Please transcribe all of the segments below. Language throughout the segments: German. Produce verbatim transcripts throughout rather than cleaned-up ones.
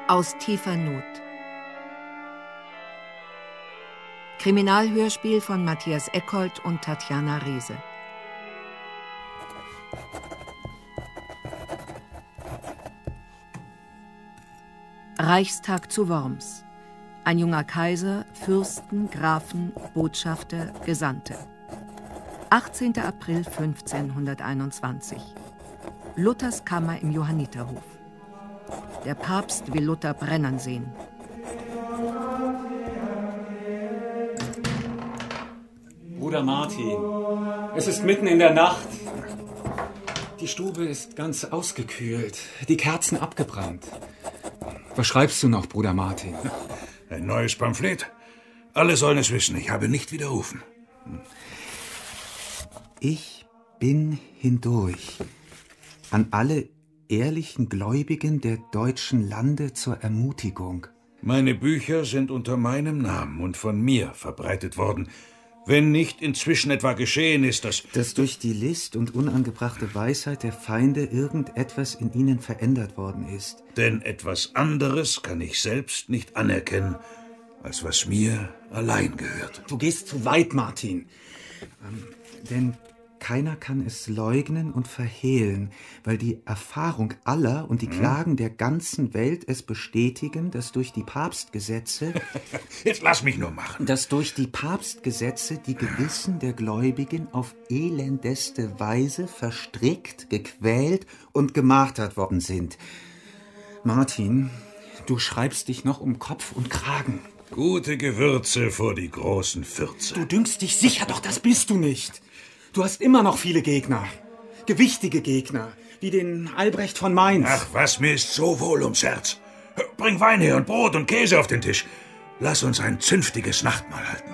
Aus tiefer Not. Kriminalhörspiel von Matthias Eckold und Tatjana Rehse. Reichstag zu Worms. Ein junger Kaiser, Fürsten, Grafen, Botschafter, Gesandte. achtzehnter April fünfzehnhunderteinundzwanzig. Luthers Kammer im Johanniterhof. Der Papst will Luther brennen sehen. Bruder Martin, es ist mitten in der Nacht. Die Stube ist ganz ausgekühlt, die Kerzen abgebrannt. Was schreibst du noch, Bruder Martin? Ein neues Pamphlet. Alle sollen es wissen, ich habe nicht widerrufen. Ich bin hindurch. An alle ehrlichen Gläubigen der deutschen Lande zur Ermutigung. Meine Bücher sind unter meinem Namen und von mir verbreitet worden. Wenn nicht inzwischen etwa geschehen ist, dass... Dass durch die List und unangebrachte Weisheit der Feinde irgendetwas in ihnen verändert worden ist. Denn etwas anderes kann ich selbst nicht anerkennen, als was mir allein gehört. Du gehst zu weit, Martin. Ähm, denn keiner kann es leugnen und verhehlen, weil die Erfahrung aller und die hm? Klagen der ganzen Welt es bestätigen, dass durch die Papstgesetze... Jetzt lass mich nur machen. Dass durch die Papstgesetze die Gewissen der Gläubigen auf elendeste Weise verstrickt, gequält und gemartert worden sind. Martin, du schreibst dich noch um Kopf und Kragen. Gute Gewürze vor die großen Fürze. Du dünkst dich sicher, doch das bist du nicht. Du hast immer noch viele Gegner. Gewichtige Gegner, wie den Albrecht von Mainz. Ach, was, mir ist so wohl ums Herz. Bring Wein her und Brot und Käse auf den Tisch. Lass uns ein zünftiges Nachtmahl halten.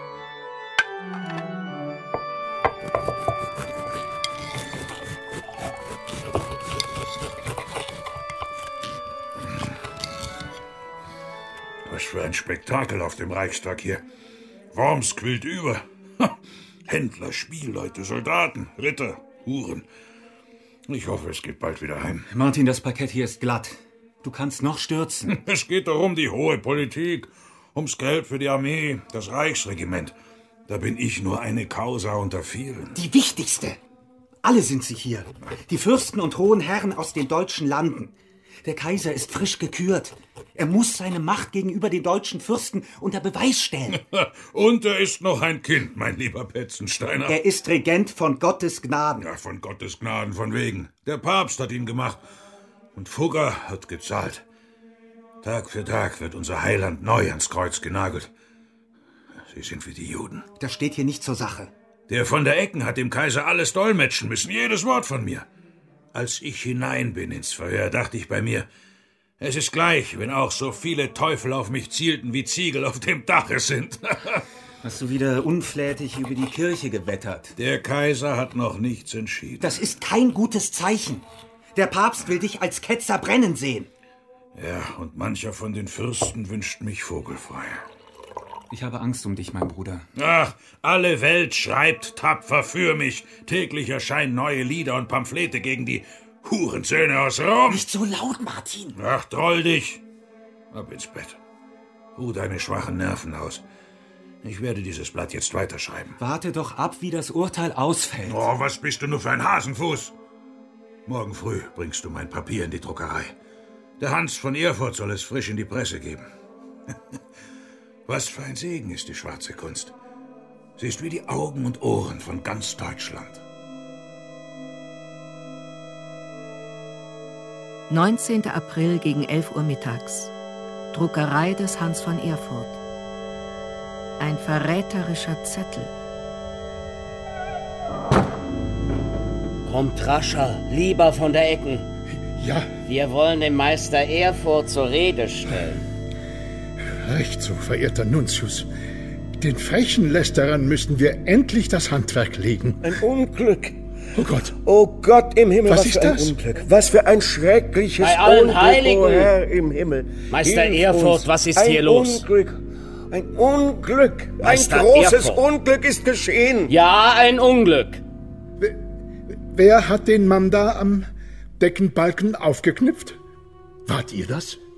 Was für ein Spektakel auf dem Reichstag hier. Worms quillt über. Händler, Spielleute, Soldaten, Ritter, Huren. Ich hoffe, es geht bald wieder heim. Martin, das Parkett hier ist glatt. Du kannst noch stürzen. Es geht doch um die hohe Politik, ums Geld für die Armee, das Reichsregiment. Da bin ich nur eine Causa unter vielen. Die wichtigste. Alle sind sie hier. Die Fürsten und hohen Herren aus den deutschen Landen. Der Kaiser ist frisch gekürt. Er muss seine Macht gegenüber den deutschen Fürsten unter Beweis stellen. Und er ist noch ein Kind, mein lieber Petzensteiner. Er ist Regent von Gottes Gnaden. Ja, von Gottes Gnaden, von wegen. Der Papst hat ihn gemacht. Und Fugger hat gezahlt. Tag für Tag wird unser Heiland neu ans Kreuz genagelt. Sie sind wie die Juden. Das steht hier nicht zur Sache. Der von der Ecken hat dem Kaiser alles dolmetschen müssen, jedes Wort von mir. Als ich hinein bin ins Verhör, dachte ich bei mir, es ist gleich, wenn auch so viele Teufel auf mich zielten, wie Ziegel auf dem Dache sind. Hast du wieder unflätig über die Kirche gewettert? Der Kaiser hat noch nichts entschieden. Das ist kein gutes Zeichen. Der Papst will dich als Ketzer brennen sehen. Ja, und mancher von den Fürsten wünscht mich vogelfrei. Ich habe Angst um dich, mein Bruder. Ach, alle Welt schreibt tapfer für mich. Täglich erscheinen neue Lieder und Pamphlete gegen die Hurensöhne aus Rom. Nicht so laut, Martin. Ach, troll dich. Ab ins Bett. Ruh deine schwachen Nerven aus. Ich werde dieses Blatt jetzt weiterschreiben. Warte doch ab, wie das Urteil ausfällt. Oh, was bist du nur für ein Hasenfuß? Morgen früh bringst du mein Papier in die Druckerei. Der Hans von Erfurt soll es frisch in die Presse geben. Was für ein Segen ist die schwarze Kunst. Sie ist wie die Augen und Ohren von ganz Deutschland. neunzehnter April gegen elf Uhr mittags. Druckerei des Hans von Erfurt. Ein verräterischer Zettel. Kommt rascher, lieber von der Ecken. Ja. Wir wollen den Meister Erfurt zur Rede stellen. Recht so, verehrter Nuntius. Den frechen Lästerern müssen wir endlich das Handwerk legen. Ein Unglück. Oh Gott. Oh Gott im Himmel, was, was ist für ein das? Unglück. Was für ein schreckliches Bei allen Unglück, Heiligen. oh Herr im Himmel. Meister Hilf Erfurt, uns. was ist ein hier los? Unglück. Ein Unglück. Meister ein großes Erfurt. Unglück ist geschehen. Ja, ein Unglück. Wer, wer hat den Mann da am Deckenbalken aufgeknüpft? Wart ihr das?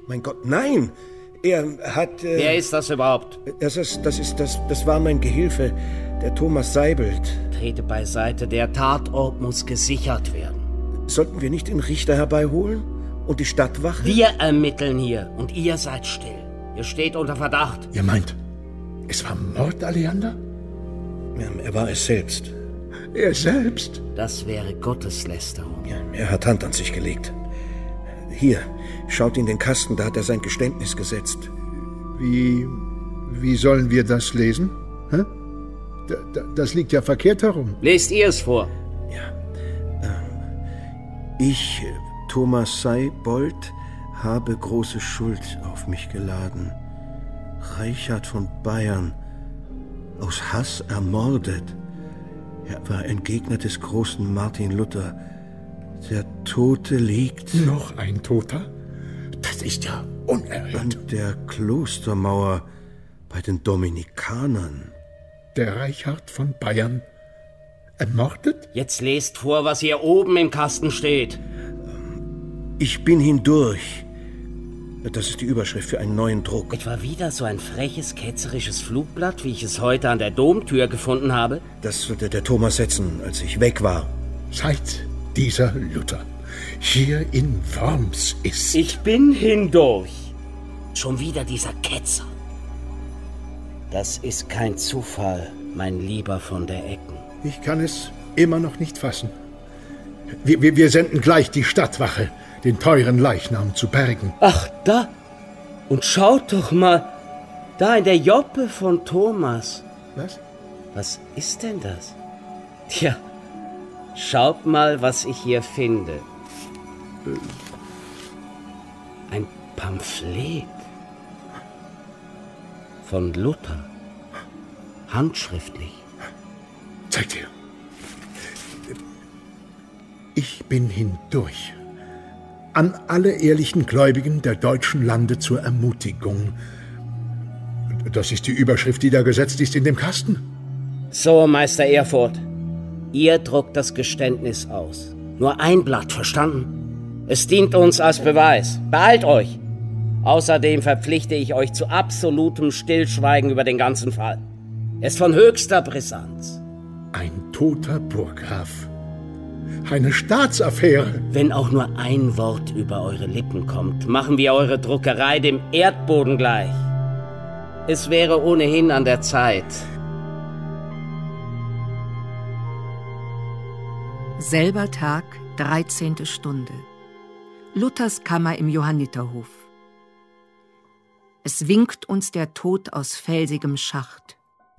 Mein Gott, nein! Er hat... Äh, Wer ist das überhaupt? Das ist, das ist, das, das war mein Gehilfe, der Thomas Seibelt. Trete beiseite, der Tatort muss gesichert werden. Sollten wir nicht den Richter herbeiholen? Und die Stadtwache? Wir ermitteln hier und ihr seid still. Ihr steht unter Verdacht. Ihr meint, es war Mord, Aleander? Ja, er war es selbst. Er selbst? Das wäre Gotteslästerung. Ja, er hat Hand an sich gelegt. Hier, schaut in den Kasten, da hat er sein Geständnis gesetzt. Wie, wie sollen wir das lesen? Hä? Da, da, das liegt ja verkehrt herum. Lest ihr es vor. Ja. Ähm, ich, Thomas Seibold, habe große Schuld auf mich geladen. Reichard von Bayern, aus Hass ermordet. Er war ein Gegner des großen Martin Luther. Der Tote liegt... Noch ein Toter? Das ist ja unerhört. An der Klostermauer bei den Dominikanern. Der Reichard von Bayern ermordet? Jetzt lest vor, was hier oben im Kasten steht. Ich bin hindurch. Das ist die Überschrift für einen neuen Druck. Etwa wieder so ein freches, ketzerisches Flugblatt, wie ich es heute an der Domtür gefunden habe? Das würde der Thomas setzen, als ich weg war. Seit dieser Luther hier in Worms ist. Ich bin hindurch. Schon wieder dieser Ketzer. Das ist kein Zufall, mein Lieber von der Ecken. Ich kann es immer noch nicht fassen. Wir, wir, wir senden gleich die Stadtwache, den teuren Leichnam zu bergen. Ach, da. Und schaut doch mal. Da in der Joppe von Thomas. Was? Was ist denn das? Tja, schaut mal, was ich hier finde. Ein Pamphlet. Von Luther. Handschriftlich. Zeig dir. Ich bin hindurch. An alle ehrlichen Gläubigen der deutschen Lande zur Ermutigung. Das ist die Überschrift, die da gesetzt ist in dem Kasten. So, Meister Erfurt. Ihr druckt das Geständnis aus. Nur ein Blatt, verstanden? Es dient uns als Beweis. Beeilt euch! Außerdem verpflichte ich euch zu absolutem Stillschweigen über den ganzen Fall. Er ist von höchster Brisanz. Ein toter Burggraf. Eine Staatsaffäre. Wenn auch nur ein Wort über eure Lippen kommt, machen wir eure Druckerei dem Erdboden gleich. Es wäre ohnehin an der Zeit. Selber Tag, dreizehnte Stunde. Luthers Kammer im Johanniterhof. Es winkt uns der Tod aus felsigem Schacht.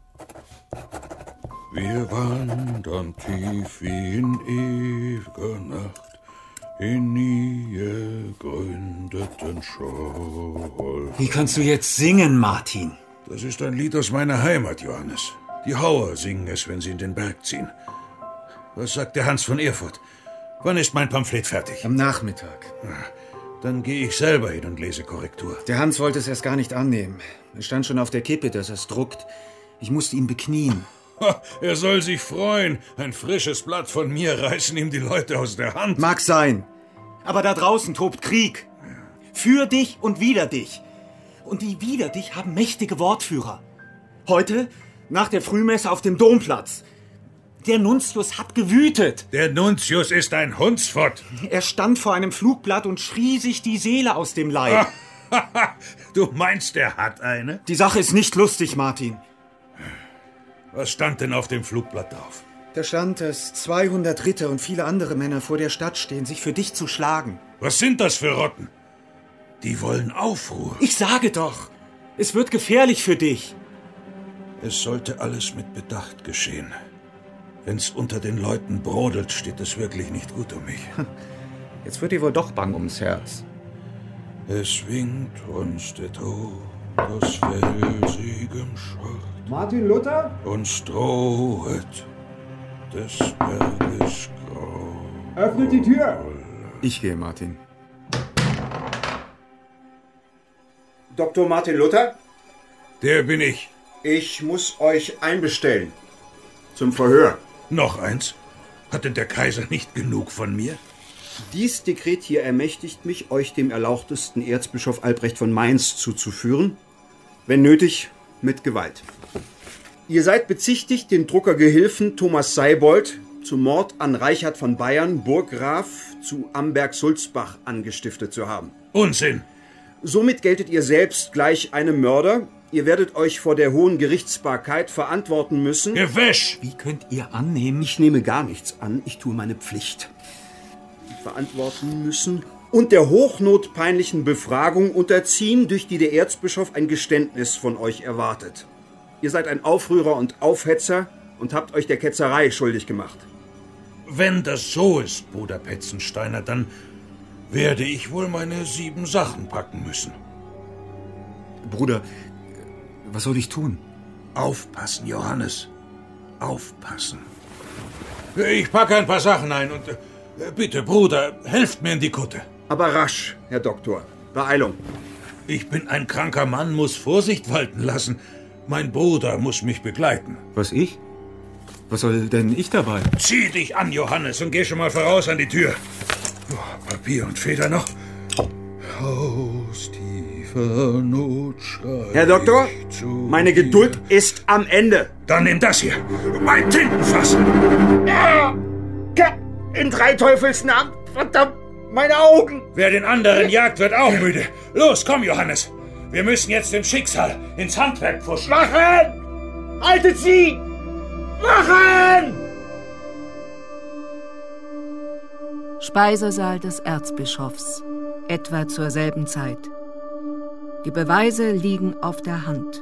Wir wandern tief wie in ewiger Nacht, in nie gegründeten Scholl. Wie kannst du jetzt singen, Martin? Das ist ein Lied aus meiner Heimat, Johannes. Die Hauer singen es, wenn sie in den Berg ziehen. Was sagt der Hans von Erfurt? Wann ist mein Pamphlet fertig? Am Nachmittag. Dann gehe ich selber hin und lese Korrektur. Der Hans wollte es erst gar nicht annehmen. Es stand schon auf der Kippe, dass er es druckt. Ich musste ihn beknien. Er soll sich freuen. Ein frisches Blatt von mir reißen ihm die Leute aus der Hand. Mag sein. Aber da draußen tobt Krieg. Für dich und wider dich. Und die wider dich haben mächtige Wortführer. Heute, nach der Frühmesse auf dem Domplatz. Der Nuntius hat gewütet. Der Nuntius ist ein Hundsfott. Er stand vor einem Flugblatt und schrie sich die Seele aus dem Leib. Du meinst, er hat eine? Die Sache ist nicht lustig, Martin. Was stand denn auf dem Flugblatt drauf? Da stand, dass zweihundert Ritter und viele andere Männer vor der Stadt stehen, sich für dich zu schlagen. Was sind das für Rotten? Die wollen Aufruhr. Ich sage doch, es wird gefährlich für dich. Es sollte alles mit Bedacht geschehen. Wenn's unter den Leuten brodelt, steht es wirklich nicht gut um mich. Jetzt wird dir wohl doch bang ums Herz. Es winkt uns der Tod aus felsigem Schacht. Martin Luther? Uns drohet des Berges Grau. Öffnet die Tür! Ich gehe, Martin. Doktor Martin Luther? Der bin ich. Ich muss euch einbestellen. Zum Verhör. Noch eins? Hat denn der Kaiser nicht genug von mir? Dies Dekret hier ermächtigt mich, euch dem erlauchtesten Erzbischof Albrecht von Mainz zuzuführen, wenn nötig, mit Gewalt. Ihr seid bezichtigt, den Druckergehilfen Thomas Seibold zum Mord an Reichard von Bayern, Burggraf zu Amberg-Sulzbach angestiftet zu haben. Unsinn! Somit geltet ihr selbst gleich einem Mörder. Ihr werdet euch vor der hohen Gerichtsbarkeit verantworten müssen. Gewäsch! Wie könnt ihr annehmen? Ich nehme gar nichts an, ich tue meine Pflicht. Verantworten müssen und der hochnotpeinlichen Befragung unterziehen, durch die der Erzbischof ein Geständnis von euch erwartet. Ihr seid ein Aufrührer und Aufhetzer und habt euch der Ketzerei schuldig gemacht. Wenn das so ist, Bruder Petzensteiner, dann werde ich wohl meine sieben Sachen packen müssen. Bruder, was soll ich tun? Aufpassen, Johannes. Aufpassen. Ich packe ein paar Sachen ein und äh, bitte, Bruder, helft mir in die Kutte. Aber rasch, Herr Doktor. Beeilung. Ich bin ein kranker Mann, muss Vorsicht walten lassen. Mein Bruder muss mich begleiten. Was, ich? Was soll denn ich dabei? Zieh dich an, Johannes, und geh schon mal voraus an die Tür. Oh, Papier und Feder noch. Aus tiefer Not schrei Herr Doktor, ich zu meine dir. Geduld ist am Ende. Dann nimm das hier. Mein Tintenfass. Ah! In drei Teufels Namen. Verdammt, meine Augen. Wer den anderen jagt, wird auch müde. Los, komm, Johannes. Wir müssen jetzt dem Schicksal ins Handwerk pfuschen. Wachen! Haltet sie! Wachen! Speisesaal des Erzbischofs, etwa zur selben Zeit. Die Beweise liegen auf der Hand.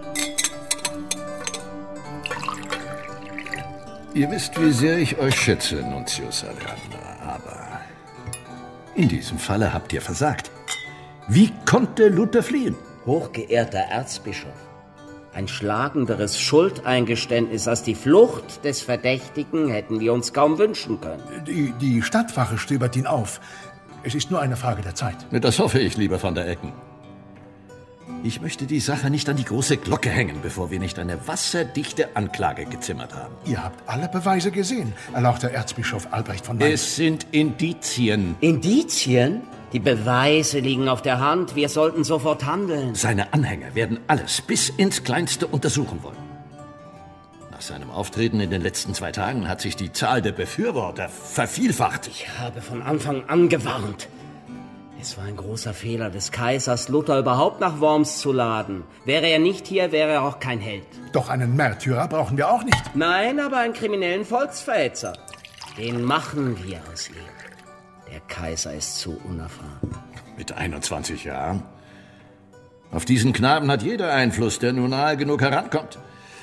Ihr wisst, wie sehr ich euch schätze, Nuntius Alejandra, aber in diesem Falle habt ihr versagt. Wie konnte Luther fliehen? Hochgeehrter Erzbischof, ein schlagenderes Schuldeingeständnis als die Flucht des Verdächtigen hätten wir uns kaum wünschen können. Die, die Stadtwache stöbert ihn auf. Es ist nur eine Frage der Zeit. Das hoffe ich, lieber von der Ecken. Ich möchte die Sache nicht an die große Glocke hängen, bevor wir nicht eine wasserdichte Anklage gezimmert haben. Ihr habt alle Beweise gesehen, erlauchter Erzbischof Albrecht von Mainz. Es sind Indizien. Indizien? Die Beweise liegen auf der Hand. Wir sollten sofort handeln. Seine Anhänger werden alles bis ins Kleinste untersuchen wollen. Nach seinem Auftreten in den letzten zwei Tagen hat sich die Zahl der Befürworter vervielfacht. Ich habe von Anfang an gewarnt. Es war ein großer Fehler des Kaisers, Luther überhaupt nach Worms zu laden. Wäre er nicht hier, wäre er auch kein Held. Doch einen Märtyrer brauchen wir auch nicht. Nein, aber einen kriminellen Volksverhetzer. Den machen wir aus ihm. Der Kaiser ist zu unerfahren. Mit einundzwanzig Jahren? Auf diesen Knaben hat jeder Einfluss, der nur nahe genug herankommt.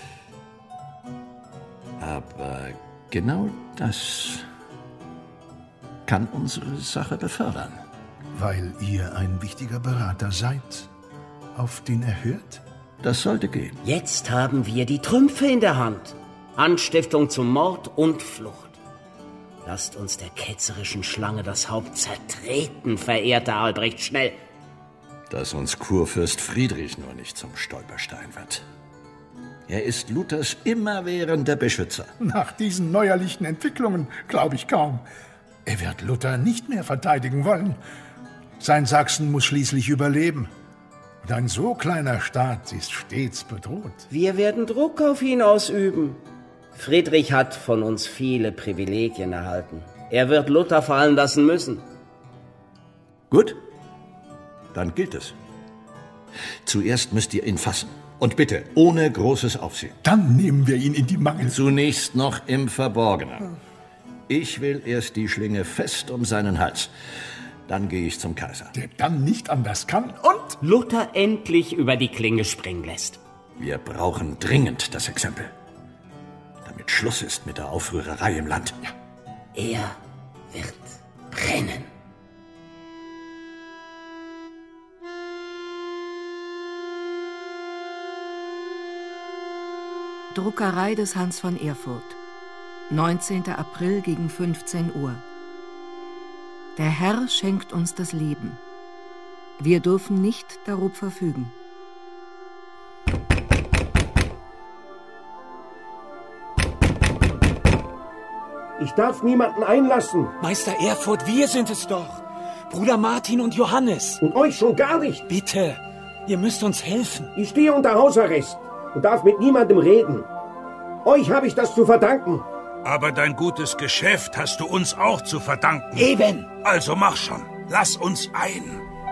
Aber genau das kann unsere Sache befördern. Weil ihr ein wichtiger Berater seid, auf den er hört? Das sollte gehen. Jetzt haben wir die Trümpfe in der Hand. Anstiftung zum Mord und Flucht. Lasst uns der ketzerischen Schlange das Haupt zertreten, verehrter Albrecht, schnell. Dass uns Kurfürst Friedrich nur nicht zum Stolperstein wird. Er ist Luthers immerwährender Beschützer. Nach diesen neuerlichen Entwicklungen glaube ich kaum. Er wird Luther nicht mehr verteidigen wollen. Sein Sachsen muss schließlich überleben. Und ein so kleiner Staat ist stets bedroht. Wir werden Druck auf ihn ausüben. Friedrich hat von uns viele Privilegien erhalten. Er wird Luther fallen lassen müssen. Gut, dann gilt es. Zuerst müsst ihr ihn fassen. Und bitte, ohne großes Aufsehen. Dann nehmen wir ihn in die Mangel. Zunächst noch im Verborgenen. Ich will erst die Schlinge fest um seinen Hals. Dann gehe ich zum Kaiser. Der dann nicht anders kann und Luther endlich über die Klinge springen lässt. Wir brauchen dringend das Exempel. Damit Schluss ist mit der Aufrührerei im Land. Ja. Er wird brennen. Druckerei des Hans von Erfurt. neunzehnter April gegen fünfzehn Uhr. Der Herr schenkt uns das Leben. Wir dürfen nicht darob verfügen. Ich darf niemanden einlassen. Meister Erfurt, wir sind es doch. Bruder Martin und Johannes. Und euch schon gar nicht. Bitte, ihr müsst uns helfen. Ich stehe unter Hausarrest und darf mit niemandem reden. Euch habe ich das zu verdanken. Aber dein gutes Geschäft hast du uns auch zu verdanken. Eben. Also mach schon. Lass uns ein.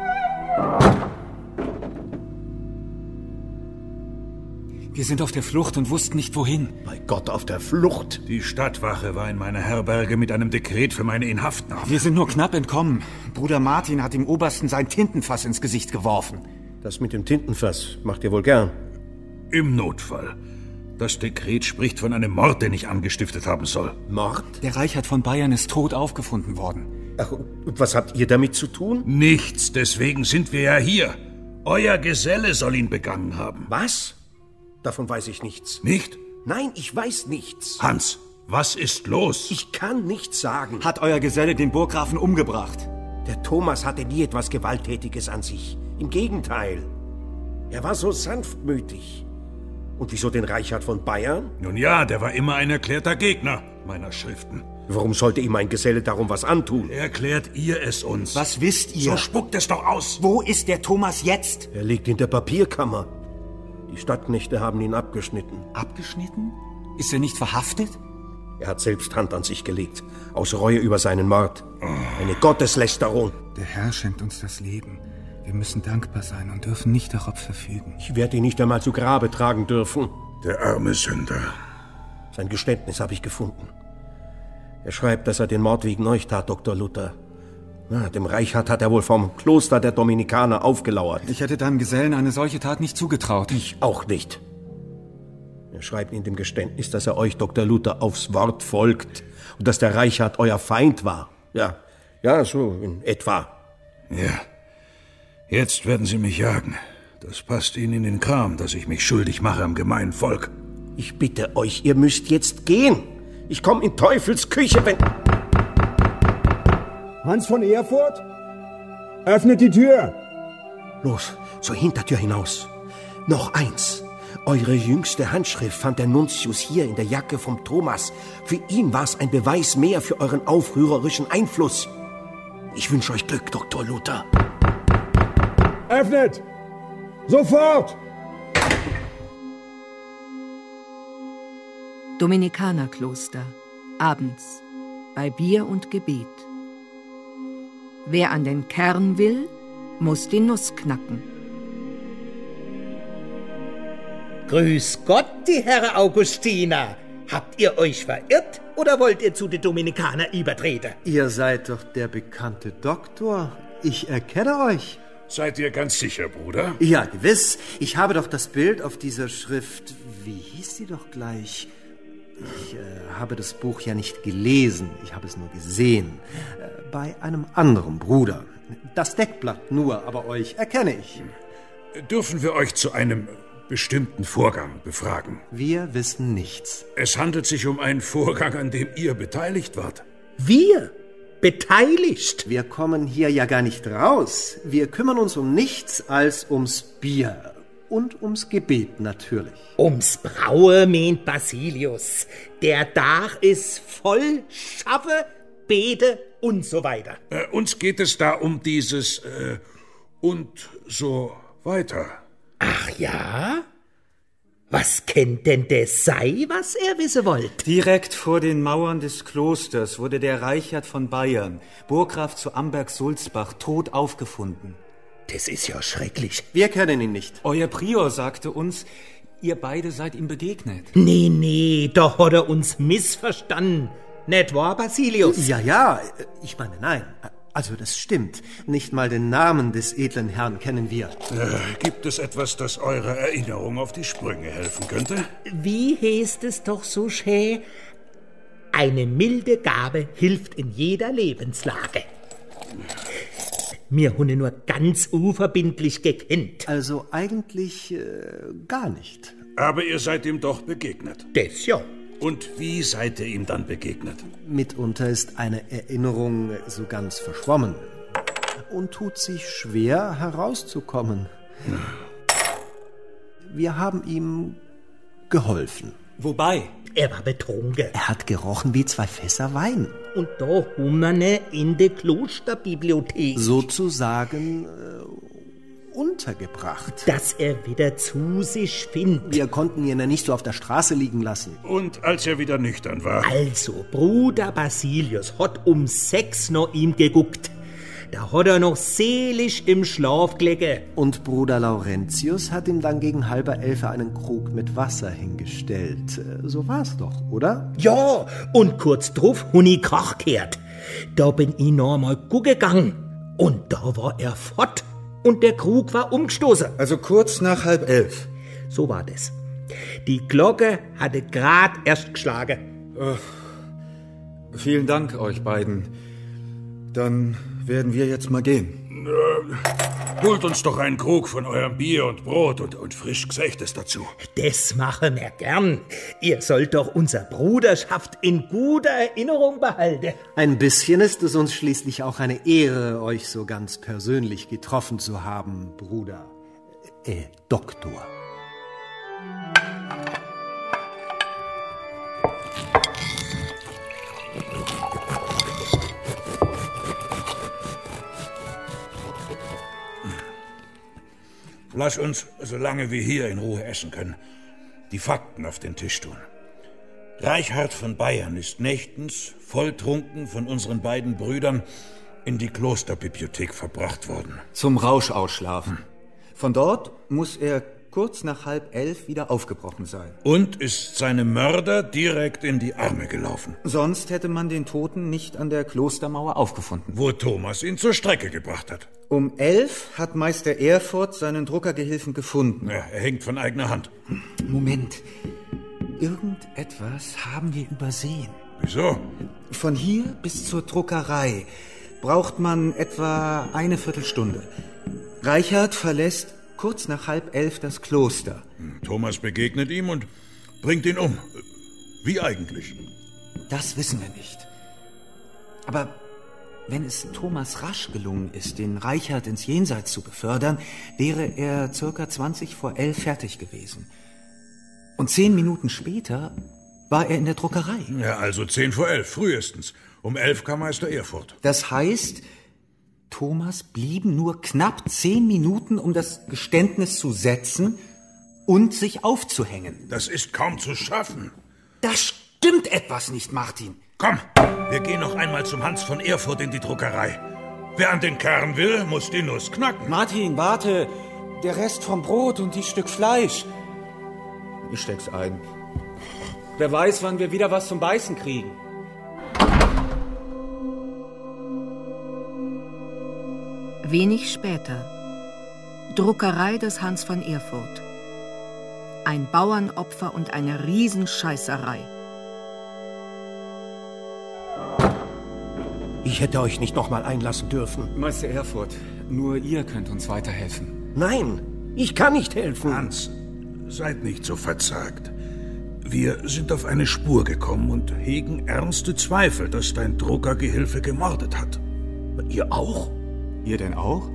Wir sind auf der Flucht und wussten nicht, wohin. Bei Gott, auf der Flucht. Die Stadtwache war in meiner Herberge mit einem Dekret für meine Inhaftnahme. Wir sind nur knapp entkommen. Bruder Martin hat dem Obersten sein Tintenfass ins Gesicht geworfen. Das mit dem Tintenfass macht ihr wohl gern. Im Notfall. Das Dekret spricht von einem Mord, den ich angestiftet haben soll. Mord? Der Reichert von Bayern ist tot aufgefunden worden. Ach, und was habt ihr damit zu tun? Nichts, deswegen sind wir ja hier. Euer Geselle soll ihn begangen haben. Was? Davon weiß ich nichts. Nicht? Nein, ich weiß nichts. Hans, was ist los? Ich kann nichts sagen. Hat euer Geselle den Burggrafen umgebracht? Der Thomas hatte nie etwas Gewalttätiges an sich. Im Gegenteil. Er war so sanftmütig. Und wieso den Reichert von Bayern? Nun ja, der war immer ein erklärter Gegner meiner Schriften. Warum sollte ihm ein Geselle darum was antun? Erklärt ihr es uns. Was wisst ihr? So spuckt es doch aus. Wo ist der Thomas jetzt? Er liegt in der Papierkammer. Die Stadtknechte haben ihn abgeschnitten. Abgeschnitten? Ist er nicht verhaftet? Er hat selbst Hand an sich gelegt, aus Reue über seinen Mord. Eine Gotteslästerung. Der Herr schenkt uns das Leben. Wir müssen dankbar sein und dürfen nicht darauf verfügen. Ich werde ihn nicht einmal zu Grabe tragen dürfen. Der arme Sünder. Sein Geständnis habe ich gefunden. Er schreibt, dass er den Mord wegen euch tat, Doktor Luther. Na, dem Reichert hat er wohl vom Kloster der Dominikaner aufgelauert. Ich hätte deinem Gesellen eine solche Tat nicht zugetraut. Ich auch nicht. Er schreibt in dem Geständnis, dass er euch, Doktor Luther, aufs Wort folgt und dass der Reichert euer Feind war. Ja, ja, so in etwa. Ja, jetzt werden sie mich jagen. Das passt ihnen in den Kram, dass ich mich schuldig mache am gemeinen Volk. Ich bitte euch, ihr müsst jetzt gehen. Ich komme in Teufels Küche, wenn... Hans von Erfurt? Öffnet die Tür! Los, zur Hintertür hinaus. Noch eins. Eure jüngste Handschrift fand der Nuntius hier in der Jacke vom Thomas. Für ihn war es ein Beweis mehr für euren aufrührerischen Einfluss. Ich wünsche euch Glück, Doktor Luther. Öffnet! Sofort! Dominikanerkloster. Abends. Bei Bier und Gebet. Wer an den Kern will, muss die Nuss knacken. Grüß Gott, die Herren Augustiner. Habt ihr euch verirrt oder wollt ihr zu den Dominikanern übertreten? Ihr seid doch der bekannte Doktor. Ich erkenne euch. Seid ihr ganz sicher, Bruder? Ja, gewiss. Ich habe doch das Bild auf dieser Schrift. Wie hieß sie doch gleich? Ich äh, habe das Buch ja nicht gelesen. Ich habe es nur gesehen. Äh, bei einem anderen Bruder. Das Deckblatt nur, aber euch erkenne ich. Dürfen wir euch zu einem bestimmten Vorgang befragen? Wir wissen nichts. Es handelt sich um einen Vorgang, an dem ihr beteiligt wart. Wir? Beteiligt? Wir kommen hier ja gar nicht raus. Wir kümmern uns um nichts als ums Bier. Und ums Gebet natürlich. Ums Braue, meint Basilius. Der Dach ist voll Schaffe, Bete und so weiter. Äh, uns geht es da um dieses äh, und so weiter. Ach ja? Was kennt denn das sei, was er wissen wollt? Direkt vor den Mauern des Klosters wurde der Reichert von Bayern, Burggraf zu Amberg-Sulzbach, tot aufgefunden. Das ist ja schrecklich. Wir kennen ihn nicht. Euer Prior sagte uns, ihr beide seid ihm begegnet. Nee, nee, doch hat er uns missverstanden. Nicht wahr, Basilius? Ja, ja, ich meine, nein. Also, das stimmt. Nicht mal den Namen des edlen Herrn kennen wir. Äh, gibt es etwas, das eurer Erinnerung auf die Sprünge helfen könnte? Wie heißt es doch so schön? Eine milde Gabe hilft in jeder Lebenslage. Mir hunne nur ganz unverbindlich gekannt. Also eigentlich äh, gar nicht. Aber ihr seid ihm doch begegnet. Das ja. Und wie seid ihr ihm dann begegnet? Mitunter ist eine Erinnerung so ganz verschwommen und tut sich schwer herauszukommen. Wir haben ihm geholfen. Wobei? Er war betrunken. Er hat gerochen wie zwei Fässer Wein. Und da haben wir ne in der Klosterbibliothek. Sozusagen äh, untergebracht. Dass er wieder zu sich findet. Wir konnten ihn ja nicht so auf der Straße liegen lassen. Und als er wieder nüchtern war? Also, Bruder Basilius hat um sechs noch ihm geguckt. Da hat er noch selig im Schlaf gelegen. Und Bruder Laurentius hat ihm dann gegen halber elf einen Krug mit Wasser hingestellt. So war's doch, oder? Ja, und kurz drauf Huni Krach gehört. Da bin ich noch mal gucken gegangen. Und da war er fort. Und der Krug war umgestoßen. Also kurz nach halb elf. So war das. Die Glocke hatte grad erst geschlagen. Äh, vielen Dank euch beiden. Dann werden wir jetzt mal gehen. Äh, holt uns doch einen Krug von eurem Bier und Brot und, und frisch Gesächtes dazu. Das machen wir gern. Ihr sollt doch unsere Bruderschaft in guter Erinnerung behalten. Ein bisschen ist es uns schließlich auch eine Ehre, euch so ganz persönlich getroffen zu haben, Bruder. Äh, Doktor. Lass uns, solange wir hier in Ruhe essen können, die Fakten auf den Tisch tun. Reichard von Bayern ist nächtens, volltrunken von unseren beiden Brüdern, in die Klosterbibliothek verbracht worden. Zum Rauschausschlafen. Von dort muss er kurz nach halb elf wieder aufgebrochen sein. Und ist seinem Mörder direkt in die Arme gelaufen. Sonst hätte man den Toten nicht an der Klostermauer aufgefunden. Wo Thomas ihn zur Strecke gebracht hat. Um elf hat Meister Erfurt seinen Druckergehilfen gefunden. Ja, er hängt von eigener Hand. Moment. Irgendetwas haben wir übersehen. Wieso? Von hier bis zur Druckerei braucht man etwa eine Viertelstunde. Reichard verlässt kurz nach halb elf das Kloster. Thomas begegnet ihm und bringt ihn um. Wie eigentlich? Das wissen wir nicht. Aber wenn es Thomas rasch gelungen ist, den Reichard ins Jenseits zu befördern, wäre er circa zwanzig vor elf fertig gewesen. Und zehn Minuten später war er in der Druckerei. Ja, also zehn vor elf, frühestens. Um elf kam Meister Erfurt. Das heißt, Thomas blieben nur knapp zehn Minuten, um das Geständnis zu setzen und sich aufzuhängen. Das ist kaum zu schaffen. Da stimmt etwas nicht, Martin. Komm, wir gehen noch einmal zum Hans von Erfurt in die Druckerei. Wer an den Kern will, muss die Nuss knacken. Martin, warte. Der Rest vom Brot und die Stück Fleisch. Ich steck's ein. Wer weiß, wann wir wieder was zum Beißen kriegen. Wenig später. Druckerei des Hans von Erfurt. Ein Bauernopfer und eine Riesenscheißerei. Ich hätte euch nicht noch mal einlassen dürfen. Meister Erfurt, nur ihr könnt uns weiterhelfen. Nein, ich kann nicht helfen. Hans, seid nicht so verzagt. Wir sind auf eine Spur gekommen und hegen ernste Zweifel, dass dein Druckergehilfe gemordet hat. Ihr auch? Ihr denn auch?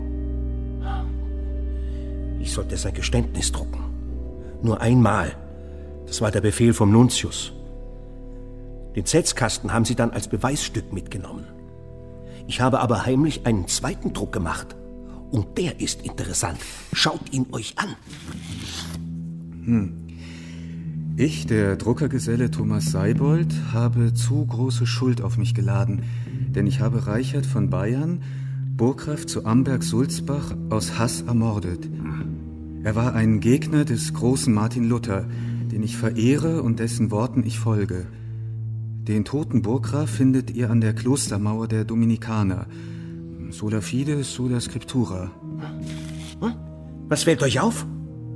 Ich sollte sein Geständnis drucken. Nur einmal. Das war der Befehl vom Nuntius. Den Setzkasten haben sie dann als Beweisstück mitgenommen. Ich habe aber heimlich einen zweiten Druck gemacht. Und der ist interessant. Schaut ihn euch an. Hm. Ich, der Druckergeselle Thomas Seibold, habe zu große Schuld auf mich geladen, denn ich habe Reichard von Bayern, Burggraf zu Amberg-Sulzbach, aus Hass ermordet. Er war ein Gegner des großen Martin Luther, den ich verehre und dessen Worten ich folge. Den toten Burggraf findet ihr an der Klostermauer der Dominikaner. Sola fide, sola scriptura. Was fällt euch auf?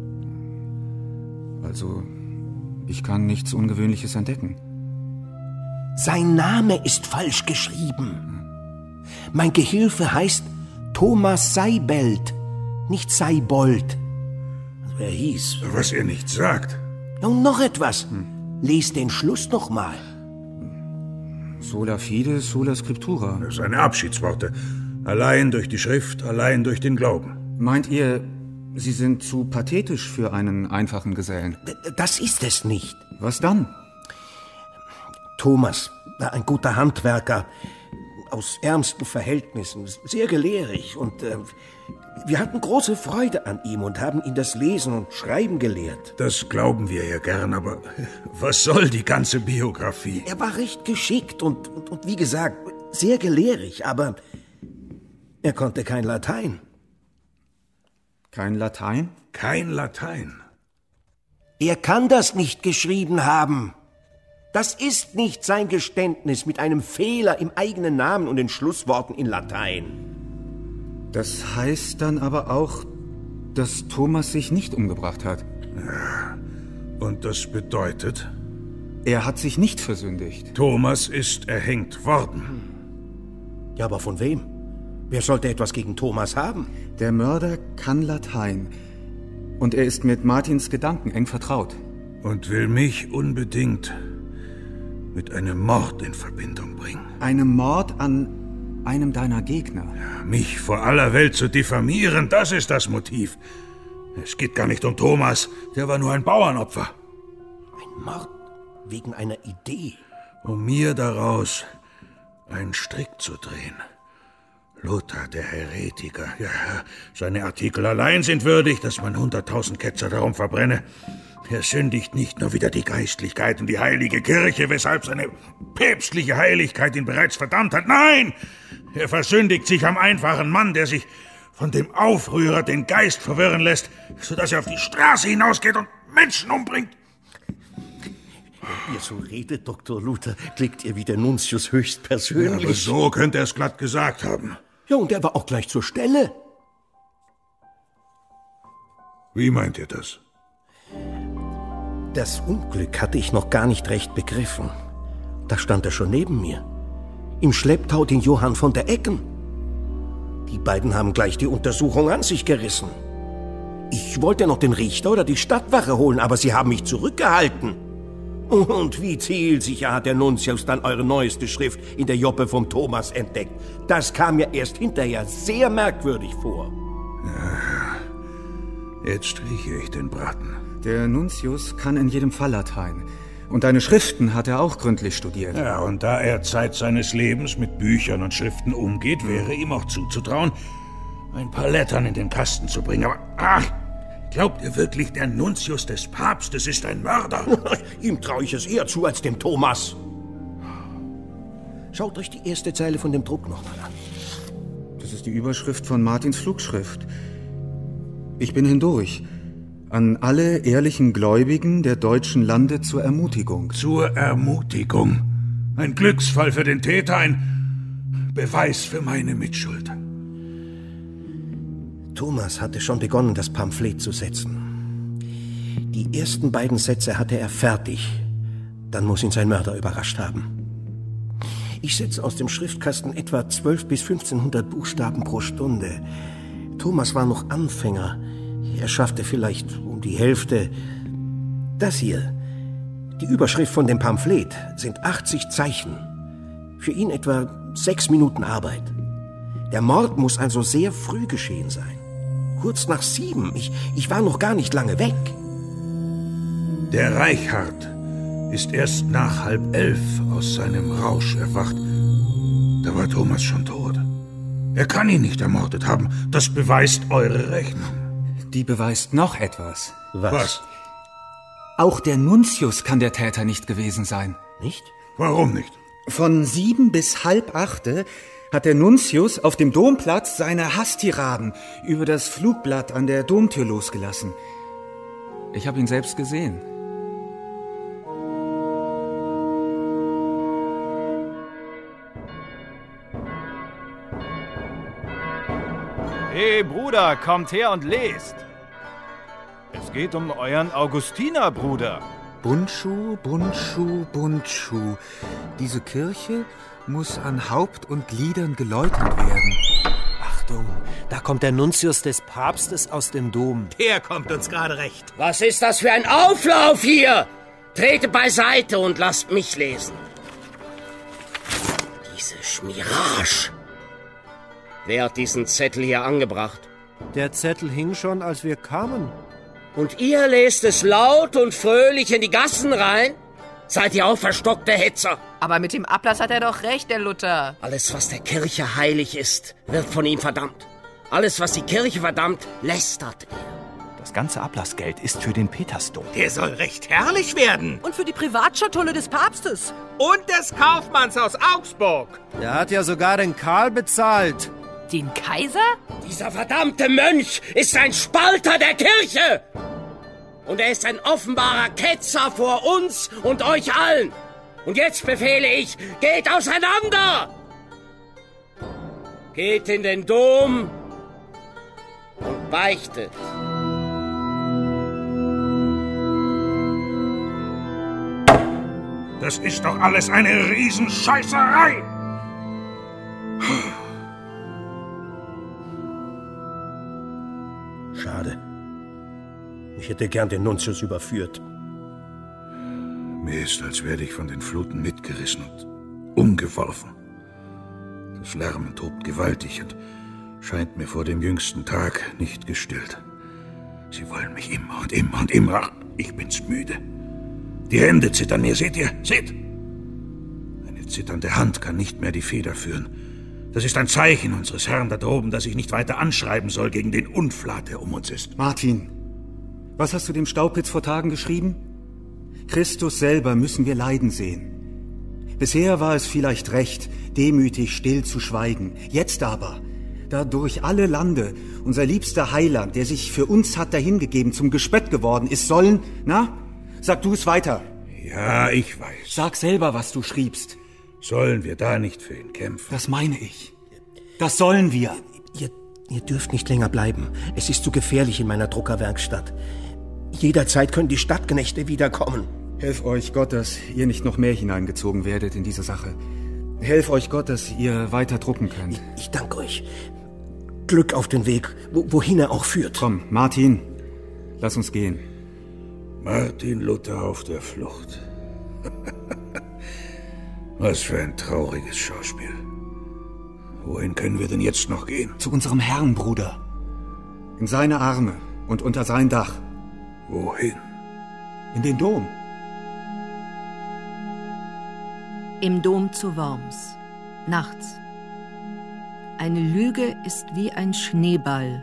Also, ich kann nichts Ungewöhnliches entdecken. Sein Name ist falsch geschrieben. Mein Gehilfe heißt Thomas Seibelt, nicht Seibold. Also er hieß. Was er nicht sagt. Und noch etwas. Hm. Lest den Schluss noch mal. Sola fide, sola scriptura. Seine Abschiedsworte. Allein durch die Schrift, allein durch den Glauben. Meint ihr, Sie sind zu pathetisch für einen einfachen Gesellen? Das ist es nicht. Was dann? Thomas war ein guter Handwerker, aus ärmsten Verhältnissen, sehr gelehrig. Und äh, wir hatten große Freude an ihm und haben ihn das Lesen und Schreiben gelehrt. Das glauben wir ja gern, aber was soll die ganze Biografie? Er war recht geschickt und, und, und wie gesagt, sehr gelehrig, aber er konnte kein Latein. Kein Latein? Kein Latein. Er kann das nicht geschrieben haben. Das ist nicht sein Geständnis mit einem Fehler im eigenen Namen und den Schlussworten in Latein. Das heißt dann aber auch, dass Thomas sich nicht umgebracht hat. Ja. Und das bedeutet? Er hat sich nicht versündigt. Thomas ist erhängt worden. Ja, aber von wem? Wer sollte etwas gegen Thomas haben? Der Mörder kann Latein. Und er ist mit Martins Gedanken eng vertraut. Und will mich unbedingt mit einem Mord in Verbindung bringen. Einem Mord an einem deiner Gegner? Ja, mich vor aller Welt zu diffamieren, das ist das Motiv. Es geht gar nicht um Thomas, der war nur ein Bauernopfer. Ein Mord wegen einer Idee? Um mir daraus einen Strick zu drehen. Luther, der Heretiker, ja, seine Artikel allein sind würdig, dass man hunderttausend Ketzer darum verbrenne. Er sündigt nicht nur wieder die Geistlichkeit und die heilige Kirche, weshalb seine päpstliche Heiligkeit ihn bereits verdammt hat. Nein, er versündigt sich am einfachen Mann, der sich von dem Aufrührer den Geist verwirren lässt, sodass er auf die Straße hinausgeht und Menschen umbringt. Wenn ihr so redet, Doktor Luther, klingt ihr wie der Nuntius höchstpersönlich. Ja, aber so könnte er es glatt gesagt haben. Ja, und er war auch gleich zur Stelle. Wie meint ihr das? Das Unglück hatte ich noch gar nicht recht begriffen. Da stand er schon neben mir. Im Schlepptau den Johann von der Ecken. Die beiden haben gleich die Untersuchung an sich gerissen. Ich wollte noch den Richter oder die Stadtwache holen, aber sie haben mich zurückgehalten. Und wie zielsicher hat der Nuntius dann eure neueste Schrift in der Joppe vom Thomas entdeckt. Das kam mir erst hinterher sehr merkwürdig vor. Ja, jetzt rieche ich den Braten. Der Nuntius kann in jedem Fall Latein. Und deine Schriften hat er auch gründlich studiert. Ja, und da er Zeit seines Lebens mit Büchern und Schriften umgeht, wäre ihm auch zuzutrauen, ein paar Lettern in den Kasten zu bringen. Aber, ach, glaubt ihr wirklich, der Nuntius des Papstes ist ein Mörder? Ihm traue ich es eher zu als dem Thomas. Schaut euch die erste Zeile von dem Druck noch mal an. Das ist die Überschrift von Martins Flugschrift. Ich bin hindurch. An alle ehrlichen Gläubigen der deutschen Lande zur Ermutigung. Zur Ermutigung? Ein Glücksfall für den Täter, ein Beweis für meine Mitschuld. Thomas hatte schon begonnen, das Pamphlet zu setzen. Die ersten beiden Sätze hatte er fertig. Dann muss ihn sein Mörder überrascht haben. Ich setze aus dem Schriftkasten etwa zwölf bis fünfzehnhundert Buchstaben pro Stunde. Thomas war noch Anfänger. Er schaffte vielleicht um die Hälfte. Das hier, die Überschrift von dem Pamphlet, sind achtzig Zeichen. Für ihn etwa sechs Minuten Arbeit. Der Mord muss also sehr früh geschehen sein. Kurz nach sieben. Ich, ich war noch gar nicht lange weg. Der Reichhardt ist erst nach halb elf aus seinem Rausch erwacht. Da war Thomas schon tot. Er kann ihn nicht ermordet haben. Das beweist eure Rechnung. Die beweist noch etwas. Was? Was? Auch der Nuntius kann der Täter nicht gewesen sein. Nicht? Warum nicht? Von sieben bis halb achte hat der Nuntius auf dem Domplatz seine Hasstiraden über das Flugblatt an der Domtür losgelassen. Ich habe ihn selbst gesehen. Hey Bruder, kommt her und lest. Es geht um euren Augustinerbruder. Bundschuh, Bundschuh, Bundschuh. Diese Kirche muss an Haupt und Gliedern geläutet werden. Achtung, da kommt der Nuntius des Papstes aus dem Dom. Der kommt uns gerade recht. Was ist das für ein Auflauf hier? Trete beiseite und lasst mich lesen. Diese Schmirage. Wer hat diesen Zettel hier angebracht? Der Zettel hing schon, als wir kamen. Und ihr lest es laut und fröhlich in die Gassen rein? Seid ihr auch verstockte Hetzer? Aber mit dem Ablass hat er doch recht, der Luther. Alles, was der Kirche heilig ist, wird von ihm verdammt. Alles, was die Kirche verdammt, lästert er. Das ganze Ablassgeld ist für den Petersdom. Der soll recht herrlich werden. Und für die Privatschatulle des Papstes. Und des Kaufmanns aus Augsburg. Der hat ja sogar den Karl bezahlt. Den Kaiser? Dieser verdammte Mönch ist ein Spalter der Kirche. Und er ist ein offenbarer Ketzer vor uns und euch allen. Und jetzt befehle ich, geht auseinander! Geht in den Dom und beichtet. Das ist doch alles eine Riesenscheißerei! Schade. Ich hätte gern den Nuntius überführt. Mir ist, als werde ich von den Fluten mitgerissen und umgeworfen. Das Lärmen tobt gewaltig und scheint mir vor dem jüngsten Tag nicht gestillt. Sie wollen mich immer und immer und immer. Ach, ich bin's müde. Die Hände zittern mir, seht ihr? Seht! Eine zitternde Hand kann nicht mehr die Feder führen. Das ist ein Zeichen unseres Herrn da droben, dass ich nicht weiter anschreiben soll gegen den Unflat, der um uns ist. Martin, was hast du dem Staupitz vor Tagen geschrieben? Christus selber müssen wir leiden sehen. Bisher war es vielleicht recht, demütig still zu schweigen. Jetzt aber, da durch alle Lande unser liebster Heiland, der sich für uns hat dahingegeben, zum Gespött geworden ist, sollen, na, sag du es weiter. Ja, ich weiß. Sag selber, was du schriebst. Sollen wir da nicht für ihn kämpfen? Das meine ich. Das sollen wir. Ihr, ihr dürft nicht länger bleiben. Es ist zu gefährlich in meiner Druckerwerkstatt. Jederzeit können die Stadtknechte wiederkommen. Helf euch Gott, dass ihr nicht noch mehr hineingezogen werdet in diese Sache. Helf euch Gott, dass ihr weiter drucken könnt. Ich, ich danke euch. Glück auf den Weg, wo, wohin er auch führt. Komm, Martin, lass uns gehen. Martin Luther auf der Flucht. Was für ein trauriges Schauspiel. Wohin können wir denn jetzt noch gehen? Zu unserem Herrn, Bruder. In seine Arme und unter sein Dach. Wohin? In den Dom. Im Dom zu Worms. Nachts. Eine Lüge ist wie ein Schneeball.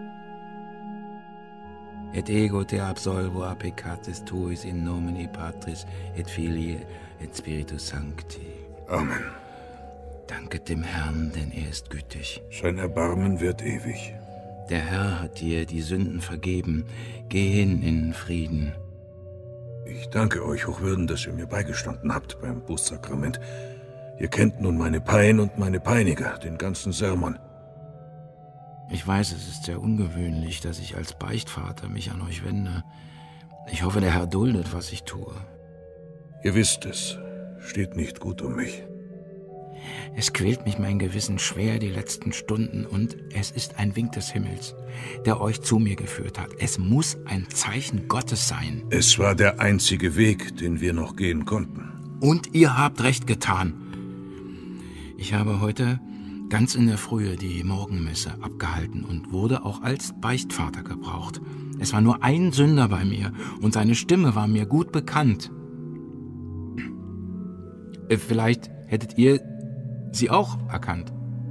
Et ego te absolvo a peccatis tuis in nomine Patris et Filii et Spiritus Sancti. Amen. Danket dem Herrn, denn er ist gütig. Sein Erbarmen wird ewig. Der Herr hat dir die Sünden vergeben. Geh hin in Frieden. Ich danke euch, Hochwürden, dass ihr mir beigestanden habt beim Bußsakrament. Ihr kennt nun meine Pein und meine Peiniger, den ganzen Sermon. Ich weiß, es ist sehr ungewöhnlich, dass ich als Beichtvater mich an euch wende. Ich hoffe, der Herr duldet, was ich tue. Ihr wisst es, steht nicht gut um mich. Es quält mich mein Gewissen schwer die letzten Stunden und es ist ein Wink des Himmels, der euch zu mir geführt hat. Es muss ein Zeichen Gottes sein. Es war der einzige Weg, den wir noch gehen konnten. Und ihr habt recht getan. Ich habe heute ganz in der Frühe die Morgenmesse abgehalten und wurde auch als Beichtvater gebraucht. Es war nur ein Sünder bei mir und seine Stimme war mir gut bekannt. Vielleicht hättet ihr sie auch erkannt.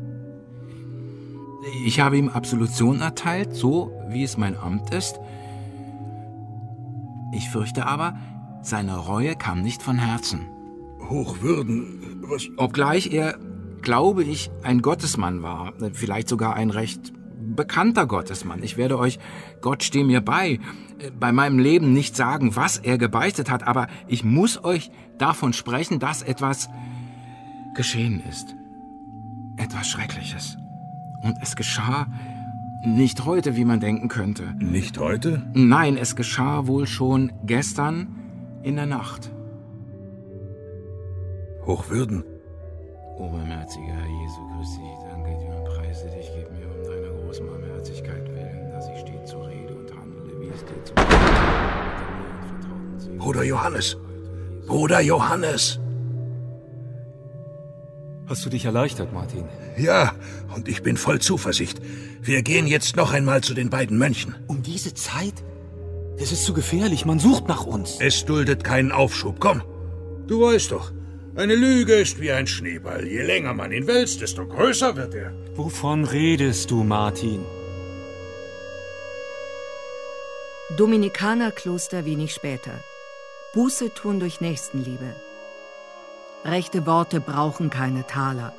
Ich habe ihm Absolution erteilt, so wie es mein Amt ist. Ich fürchte aber, seine Reue kam nicht von Herzen. Hochwürden, was... Obgleich er, glaube ich, ein Gottesmann war, vielleicht sogar ein recht bekannter Gottesmann. Ich werde euch, Gott steh mir bei, bei meinem Leben nicht sagen, was er gebeichtet hat, aber ich muss euch davon sprechen, dass etwas geschehen ist. Etwas Schreckliches. Und es geschah nicht heute, wie man denken könnte. Nicht heute? Nein, es geschah wohl schon gestern in der Nacht. Hochwürden. Obermächtiger Herr Jesu Christi, ich danke dir und preise dich, gib mir um deiner großen Barmherzigkeit willen, dass ich stehe zur Rede und handle, wie es dir zu Bruder Johannes! Bruder Johannes! Hast du dich erleichtert, Martin? Ja, und ich bin voll Zuversicht. Wir gehen jetzt noch einmal zu den beiden Mönchen. Um diese Zeit? Es ist zu gefährlich, man sucht nach uns. Es duldet keinen Aufschub, komm. Du weißt doch, eine Lüge ist wie ein Schneeball. Je länger man ihn wälzt, desto größer wird er. Wovon redest du, Martin? Dominikanerkloster wenig später. Buße tun durch Nächstenliebe. Rechte Worte brauchen keine Taler.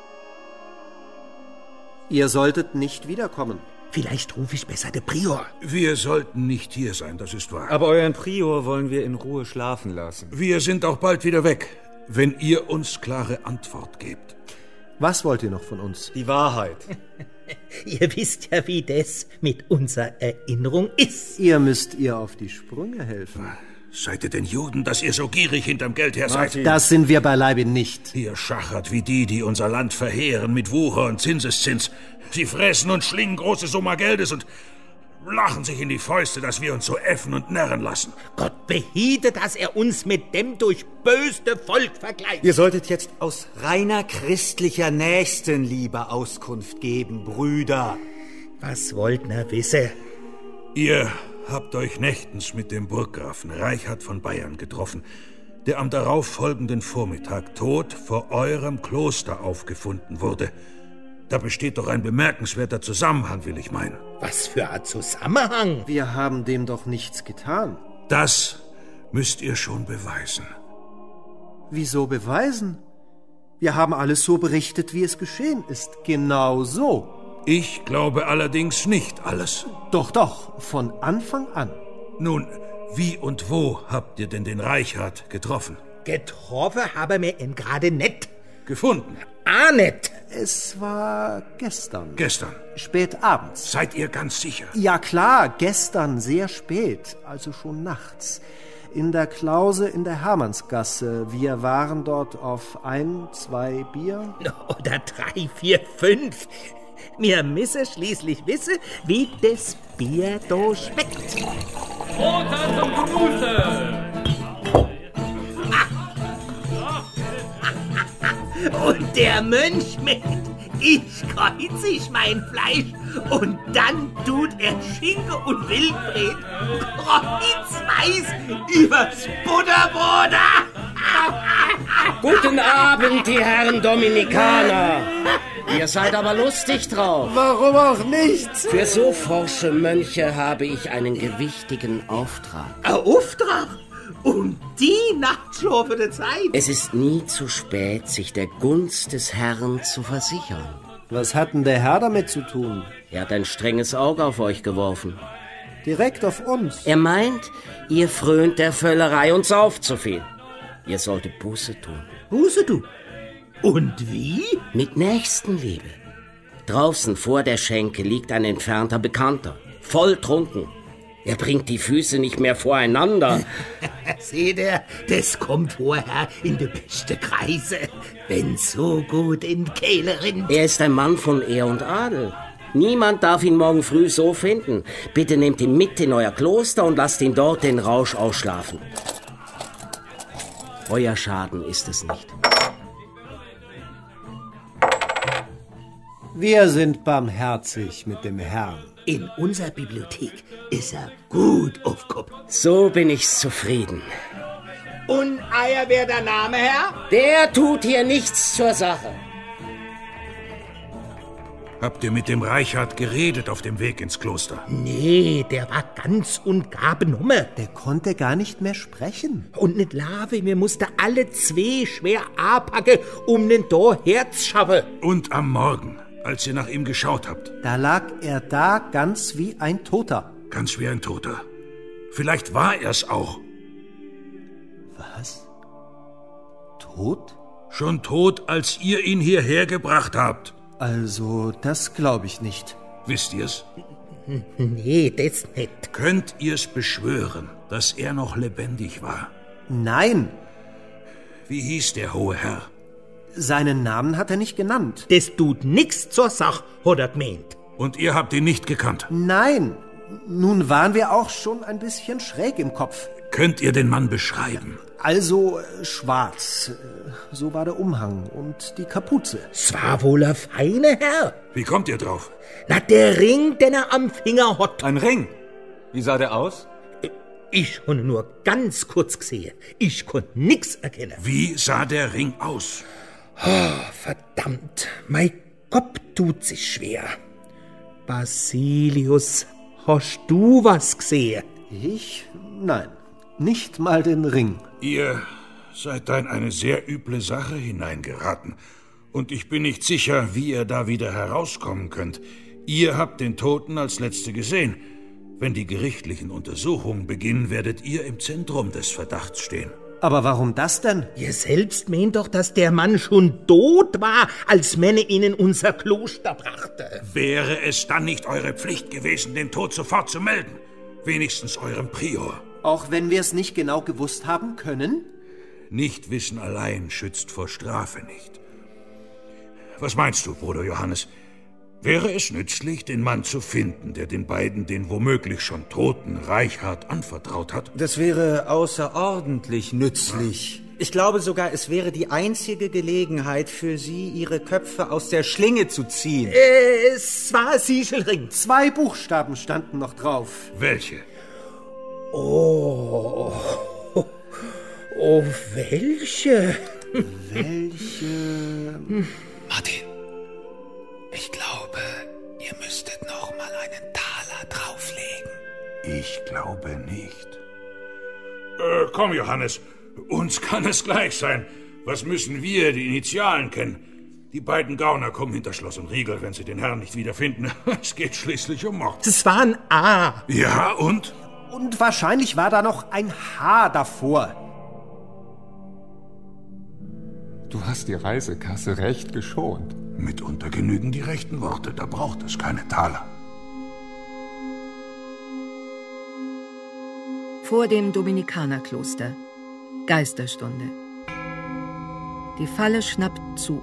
Ihr solltet nicht wiederkommen. Vielleicht rufe ich besser den Prior. Wir sollten nicht hier sein, das ist wahr. Aber euren Prior wollen wir in Ruhe schlafen lassen. Wir sind auch bald wieder weg, wenn ihr uns klare Antwort gebt. Was wollt ihr noch von uns? Die Wahrheit. Ihr wisst ja, wie das mit unserer Erinnerung ist. Ihr müsst ihr auf die Sprünge helfen. Seid ihr denn Juden, dass ihr so gierig hinterm Geld her seid? Das sind wir beileibe nicht. Ihr schachert wie die, die unser Land verheeren mit Wucher und Zinseszins. Sie fressen und schlingen große Summa Geldes und lachen sich in die Fäuste, dass wir uns so äffen und närren lassen. Gott behüte, dass er uns mit dem durchböste Volk vergleicht. Ihr solltet jetzt aus reiner christlicher Nächstenliebe Auskunft geben, Brüder. Was wollt ihr wissen? Ihr habt euch nächtens mit dem Burggrafen Reichard von Bayern getroffen, der am darauffolgenden Vormittag tot vor eurem Kloster aufgefunden wurde. Da besteht doch ein bemerkenswerter Zusammenhang, will ich meinen. Was für ein Zusammenhang? Wir haben dem doch nichts getan. Das müsst ihr schon beweisen. Wieso beweisen? Wir haben alles so berichtet, wie es geschehen ist. Genau so. Ich glaube allerdings nicht alles. Doch, doch, von Anfang an. Nun, wie und wo habt ihr denn den Reichard getroffen? Getroffen haben wir ihn gerade nicht. Gefunden? Ah, nicht. Es war gestern. Gestern? Spät abends. Seid ihr ganz sicher? Ja klar, gestern sehr spät, also schon nachts. In der Klause in der Hermannsgasse. Wir waren dort auf ein, zwei Bier. Oder drei, vier, fünf. Wir müssen schließlich wissen, wie das Bier da schmeckt. Runter zum Gemüse! Und der Mönch mit, ich kreuze ich mein Fleisch und dann tut er Schinken und Wildbret kreuzweis übers Butterbrot. Guten Abend, die Herren Dominikaner. Ihr seid aber lustig drauf. Warum auch nicht? Für so forsche Mönche habe ich einen gewichtigen Auftrag. Ein Auftrag? Um die nachtschlafende Zeit? Es ist nie zu spät, sich der Gunst des Herrn zu versichern. Was hat denn der Herr damit zu tun? Er hat ein strenges Auge auf euch geworfen. Direkt auf uns? Er meint, ihr frönt der Völlerei und sauft zu viel. Ihr solltet Buße tun. Buße tun? Und wie? Mit Nächstenliebe. Draußen vor der Schenke liegt ein entfernter Bekannter, voll trunken. Er bringt die Füße nicht mehr voreinander. Seht ihr, das kommt vorher in die beste Kreise, wenn so gut in die Kehle rinnt. Er ist ein Mann von Ehr und Adel. Niemand darf ihn morgen früh so finden. Bitte nehmt ihn mit in euer Kloster und lasst ihn dort den Rausch ausschlafen. Euer Schaden ist es nicht. Wir sind barmherzig mit dem Herrn. In unserer Bibliothek ist er gut aufgehoben. So bin ich zufrieden. Und Eier wäre der Name, Herr? Der tut hier nichts zur Sache. Habt ihr mit dem Reichard geredet auf dem Weg ins Kloster? Nee, der war ganz und gar benommen. Der konnte gar nicht mehr sprechen. Und nicht Lave, wir mussten alle zwei schwer anpacken, um den da Herz schaffen. Und am Morgen, als ihr nach ihm geschaut habt? Da lag er da ganz wie ein Toter. Ganz wie ein Toter. Vielleicht war er's auch. Was? Tot? Schon tot, als ihr ihn hierher gebracht habt. Also, das glaube ich nicht. Wisst ihr's? Nee, das nicht. Könnt ihr's beschwören, dass er noch lebendig war? Nein. Wie hieß der hohe Herr? Seinen Namen hat er nicht genannt. Das tut nix zur Sache, hat er gemeint. Und ihr habt ihn nicht gekannt? Nein. Nun waren wir auch schon ein bisschen schräg im Kopf. Könnt ihr den Mann beschreiben? Also äh, schwarz. So war der Umhang und die Kapuze. Es war wohl ein feiner Herr. Wie kommt ihr drauf? Na, der Ring, den er am Finger hat. Ein Ring? Wie sah der aus? Ich habe nur ganz kurz gesehen. Ich konnte nix erkennen. Wie sah der Ring aus? Oh, verdammt, mein Kopf tut sich schwer. Basilius, hast du was gesehen? Ich? Nein, nicht mal den Ring. Ihr seid da in eine sehr üble Sache hineingeraten. Und ich bin nicht sicher, wie ihr da wieder herauskommen könnt. Ihr habt den Toten als Letzte gesehen. Wenn die gerichtlichen Untersuchungen beginnen, werdet ihr im Zentrum des Verdachts stehen. Aber warum das denn? Ihr selbst meint doch, dass der Mann schon tot war, als Männer ihn in unser Kloster brachte. Wäre es dann nicht eure Pflicht gewesen, den Tod sofort zu melden? Wenigstens eurem Prior. Auch wenn wir es nicht genau gewusst haben können? Nichtwissen allein schützt vor Strafe nicht. Was meinst du, Bruder Johannes? Wäre es nützlich, den Mann zu finden, der den beiden den womöglich schon toten Reichard anvertraut hat? Das wäre außerordentlich nützlich. Ich glaube sogar, es wäre die einzige Gelegenheit für Sie, Ihre Köpfe aus der Schlinge zu ziehen. Äh, es war Siegelring. Zwei Buchstaben standen noch drauf. Welche? Oh, oh, welche? Welche? Martin, ich glaube, ihr müsstet noch mal einen Taler drauflegen. Ich glaube nicht. Äh, komm, Johannes. Uns kann es gleich sein. Was müssen wir, die Initialen, kennen? Die beiden Gauner kommen hinter Schloss und Riegel, wenn sie den Herrn nicht wiederfinden. Es geht schließlich um Mord. Das war ein A. Ja, und? Und wahrscheinlich war da noch ein H davor. Du hast die Reisekasse recht geschont. Mitunter genügen die rechten Worte, da braucht es keine Taler. Vor dem Dominikanerkloster. Geisterstunde. Die Falle schnappt zu.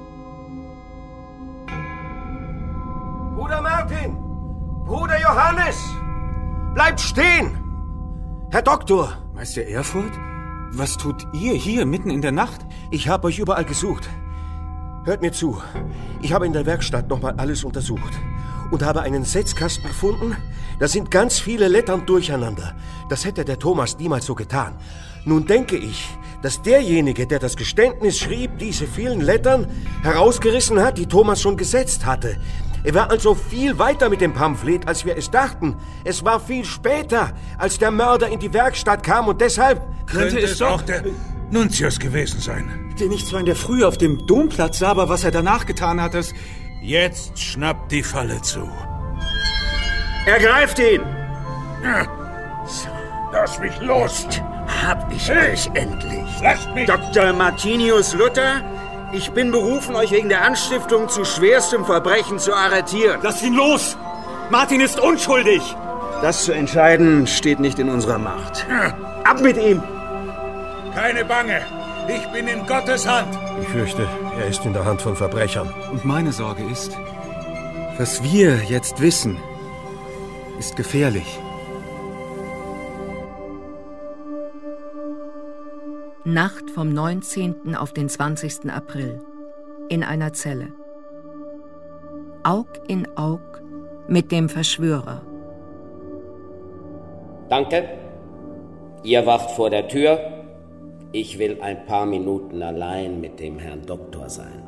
Bruder Martin! Bruder Johannes! Bleibt stehen! Herr Doktor! Meister Erfurt? Was tut ihr hier mitten in der Nacht? Ich habe euch überall gesucht. Hört mir zu. Ich habe in der Werkstatt nochmal alles untersucht und habe einen Setzkasten gefunden. Da sind ganz viele Lettern durcheinander. Das hätte der Thomas niemals so getan. Nun denke ich, dass derjenige, der das Geständnis schrieb, diese vielen Lettern herausgerissen hat, die Thomas schon gesetzt hatte. Er war also viel weiter mit dem Pamphlet, als wir es dachten. Es war viel später, als der Mörder in die Werkstatt kam und deshalb... Könnte es auch der Nuntius gewesen sein. Den ich zwar in der Früh auf dem Domplatz sah, aber was er danach getan hat, das... Jetzt schnappt die Falle zu. Ergreift ihn! So. Lass mich los! Hab ich hey. euch endlich. Lasst mich! Doktor Martinius Luther, ich bin berufen, euch wegen der Anstiftung zu schwerstem Verbrechen zu arretieren. Lasst ihn los! Martin ist unschuldig! Das zu entscheiden steht nicht in unserer Macht. Ab mit ihm! Keine Bange! Ich bin in Gottes Hand! Ich fürchte, er ist in der Hand von Verbrechern. Und meine Sorge ist, was wir jetzt wissen, ist gefährlich. Nacht vom neunzehnten auf den zwanzigsten April. In einer Zelle. Aug in Aug mit dem Verschwörer. Danke. Ihr wacht vor der Tür. Ich will ein paar Minuten allein mit dem Herrn Doktor sein.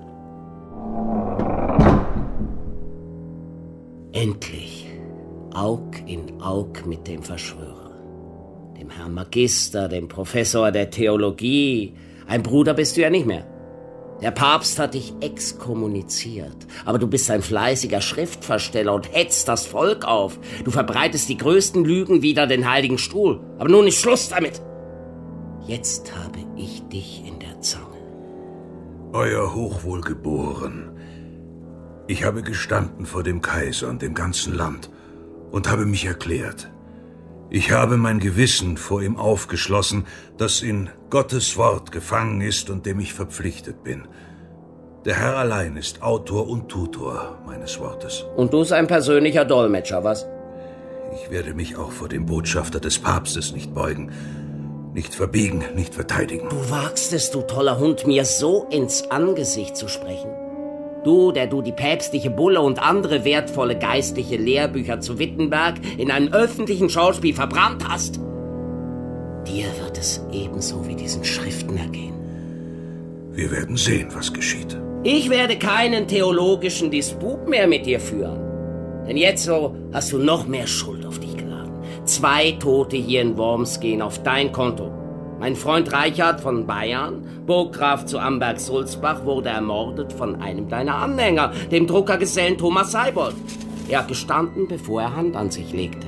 Endlich. Aug in Aug mit dem Verschwörer. Dem Herrn Magister, dem Professor der Theologie. Ein Bruder bist du ja nicht mehr. Der Papst hat dich exkommuniziert. Aber du bist ein fleißiger Schriftversteller und hetzt das Volk auf. Du verbreitest die größten Lügen wider den Heiligen Stuhl. Aber nun ist Schluss damit. Jetzt habe ich dich in der Zange. Euer Hochwohlgeboren. Ich habe gestanden vor dem Kaiser und dem ganzen Land und habe mich erklärt. Ich habe mein Gewissen vor ihm aufgeschlossen, das in Gottes Wort gefangen ist und dem ich verpflichtet bin. Der Herr allein ist Autor und Tutor meines Wortes. Und du sein persönlicher Dolmetscher, was? Ich werde mich auch vor dem Botschafter des Papstes nicht beugen. Nicht verbiegen, nicht verteidigen. Du wagst es, du toller Hund, mir so ins Angesicht zu sprechen. Du, der du die päpstliche Bulle und andere wertvolle geistliche Lehrbücher zu Wittenberg in einem öffentlichen Schauspiel verbrannt hast. Dir wird es ebenso wie diesen Schriften ergehen. Wir werden sehen, was geschieht. Ich werde keinen theologischen Disput mehr mit dir führen. Denn jetzt so hast du noch mehr Schuld auf dich geladen. Zwei Tote hier in Worms gehen auf dein Konto. Mein Freund Reichard von Bayern, Burggraf zu Amberg-Sulzbach, wurde ermordet von einem deiner Anhänger, dem Druckergesellen Thomas Seibold. Er hat gestanden, bevor er Hand an sich legte.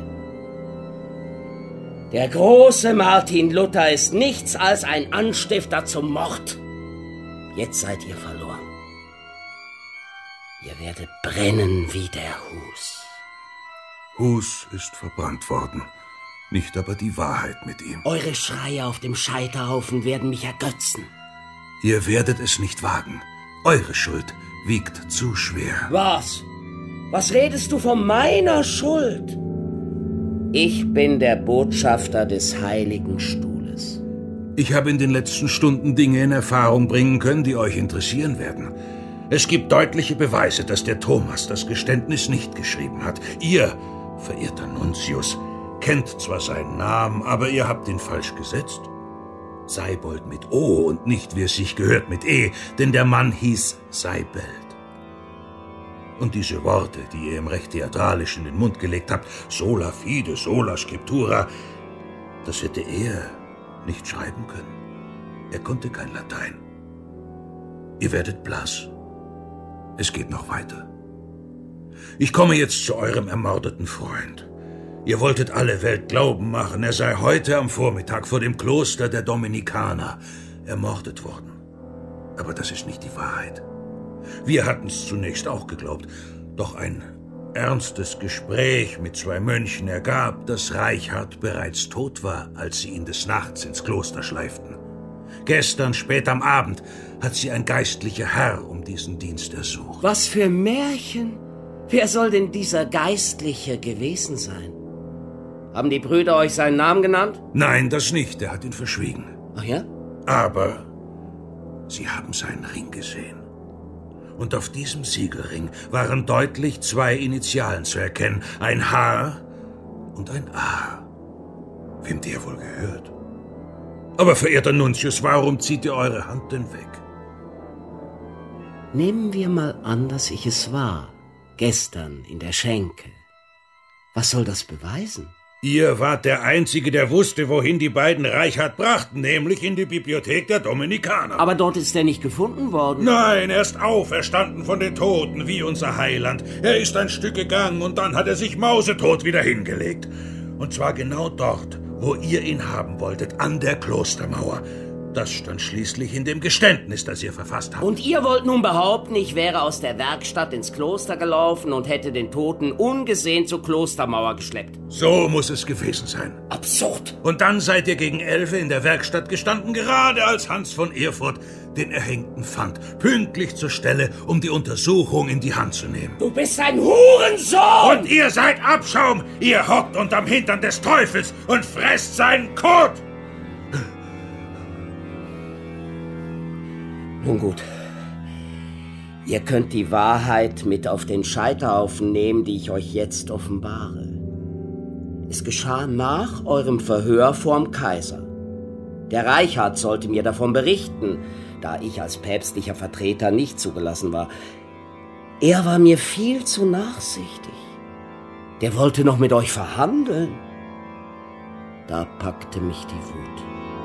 Der große Martin Luther ist nichts als ein Anstifter zum Mord. Jetzt seid ihr verloren. Ihr werdet brennen wie der Hus. Hus ist verbrannt worden, nicht aber die Wahrheit mit ihm. Eure Schreie auf dem Scheiterhaufen werden mich ergötzen. Ihr werdet es nicht wagen. Eure Schuld wiegt zu schwer. Was? Was redest du von meiner Schuld? Ich bin der Botschafter des Heiligen Stuhles. Ich habe in den letzten Stunden Dinge in Erfahrung bringen können, die euch interessieren werden. Es gibt deutliche Beweise, dass der Thomas das Geständnis nicht geschrieben hat. Ihr, verehrter Nuntius, kennt zwar seinen Namen, aber ihr habt ihn falsch gesetzt. Seibold mit O und nicht, wie es sich gehört, mit E, denn der Mann hieß Seibelt. Und diese Worte, die ihr ihm recht theatralisch in den Mund gelegt habt, sola fide, sola scriptura, das hätte er nicht schreiben können. Er konnte kein Latein. Ihr werdet blass. Es geht noch weiter. Ich komme jetzt zu eurem ermordeten Freund. Ihr wolltet alle Welt glauben machen, er sei heute am Vormittag vor dem Kloster der Dominikaner ermordet worden. Aber das ist nicht die Wahrheit. Wir hatten es zunächst auch geglaubt, doch ein ernstes Gespräch mit zwei Mönchen ergab, dass Reichard bereits tot war, als sie ihn des Nachts ins Kloster schleiften. Gestern, spät am Abend, hat sie ein geistlicher Herr um diesen Dienst ersucht. Was für Märchen? Wer soll denn dieser Geistliche gewesen sein? Haben die Brüder euch seinen Namen genannt? Nein, das nicht. Er hat ihn verschwiegen. Ach ja? Aber sie haben seinen Ring gesehen. Und auf diesem Siegelring waren deutlich zwei Initialen zu erkennen. Ein H und ein A. Wem der wohl gehört? Aber, verehrter Nuntius, warum zieht ihr eure Hand denn weg? Nehmen wir mal an, dass ich es war. Gestern in der Schenke. Was soll das beweisen? Ihr wart der Einzige, der wusste, wohin die beiden Reichard brachten, nämlich in die Bibliothek der Dominikaner. Aber dort ist er nicht gefunden worden. Nein, er ist auferstanden von den Toten, wie unser Heiland. Er ist ein Stück gegangen und dann hat er sich mausetot wieder hingelegt. Und zwar genau dort, wo ihr ihn haben wolltet, an der Klostermauer. Das stand schließlich in dem Geständnis, das ihr verfasst habt. Und ihr wollt nun behaupten, ich wäre aus der Werkstatt ins Kloster gelaufen und hätte den Toten ungesehen zur Klostermauer geschleppt. So muss es gewesen sein. Absurd. Und dann seid ihr gegen Elfe in der Werkstatt gestanden, gerade als Hans von Erfurt den Erhängten fand. Pünktlich zur Stelle, um die Untersuchung in die Hand zu nehmen. Du bist ein Hurensohn! Und ihr seid Abschaum! Ihr hockt unterm Hintern des Teufels und fresst seinen Kot! Nun gut. Ihr könnt die Wahrheit mit auf den Scheiterhaufen nehmen, die ich euch jetzt offenbare. Es geschah nach eurem Verhör vorm Kaiser. Der Reichard sollte mir davon berichten, da ich als päpstlicher Vertreter nicht zugelassen war. Er war mir viel zu nachsichtig. Der wollte noch mit euch verhandeln. Da packte mich die Wut.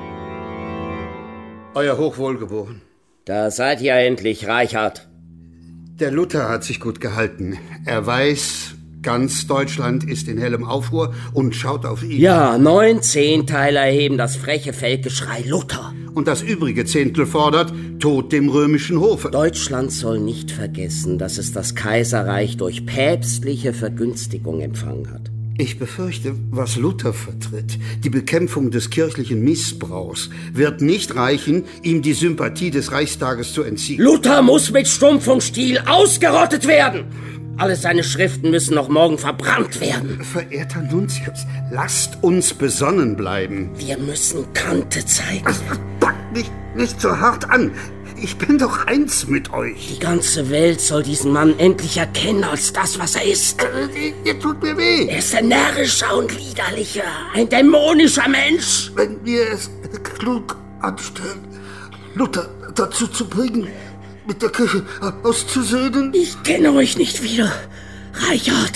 Euer Hochwohlgeboren. Da seid ihr endlich, Reichard. Der Luther hat sich gut gehalten. Er weiß, ganz Deutschland ist in hellem Aufruhr und schaut auf ihn. Ja, neun Zehnteiler heben das freche Feldgeschrei Luther. Und das übrige Zehntel fordert, Tod dem römischen Hofe. Deutschland soll nicht vergessen, dass es das Kaiserreich durch päpstliche Vergünstigung empfangen hat. Ich befürchte, was Luther vertritt, die Bekämpfung des kirchlichen Missbrauchs, wird nicht reichen, ihm die Sympathie des Reichstages zu entziehen. Luther muss mit Stumpf und Stiel ausgerottet werden! Alle seine Schriften müssen noch morgen verbrannt werden. Verehrter Nuntius, lasst uns besonnen bleiben. Wir müssen Kante zeigen. nicht, nicht so hart an. Ich bin doch eins mit euch. Die ganze Welt soll diesen Mann endlich erkennen als das, was er ist. Äh, ihr tut mir weh. Er ist ein närrischer und liederlicher, ein dämonischer Mensch. Wenn wir es klug anstellen, Luther dazu zu bringen, mit der Kirche auszusöhnen. Ich kenne euch nicht wieder, Reichard.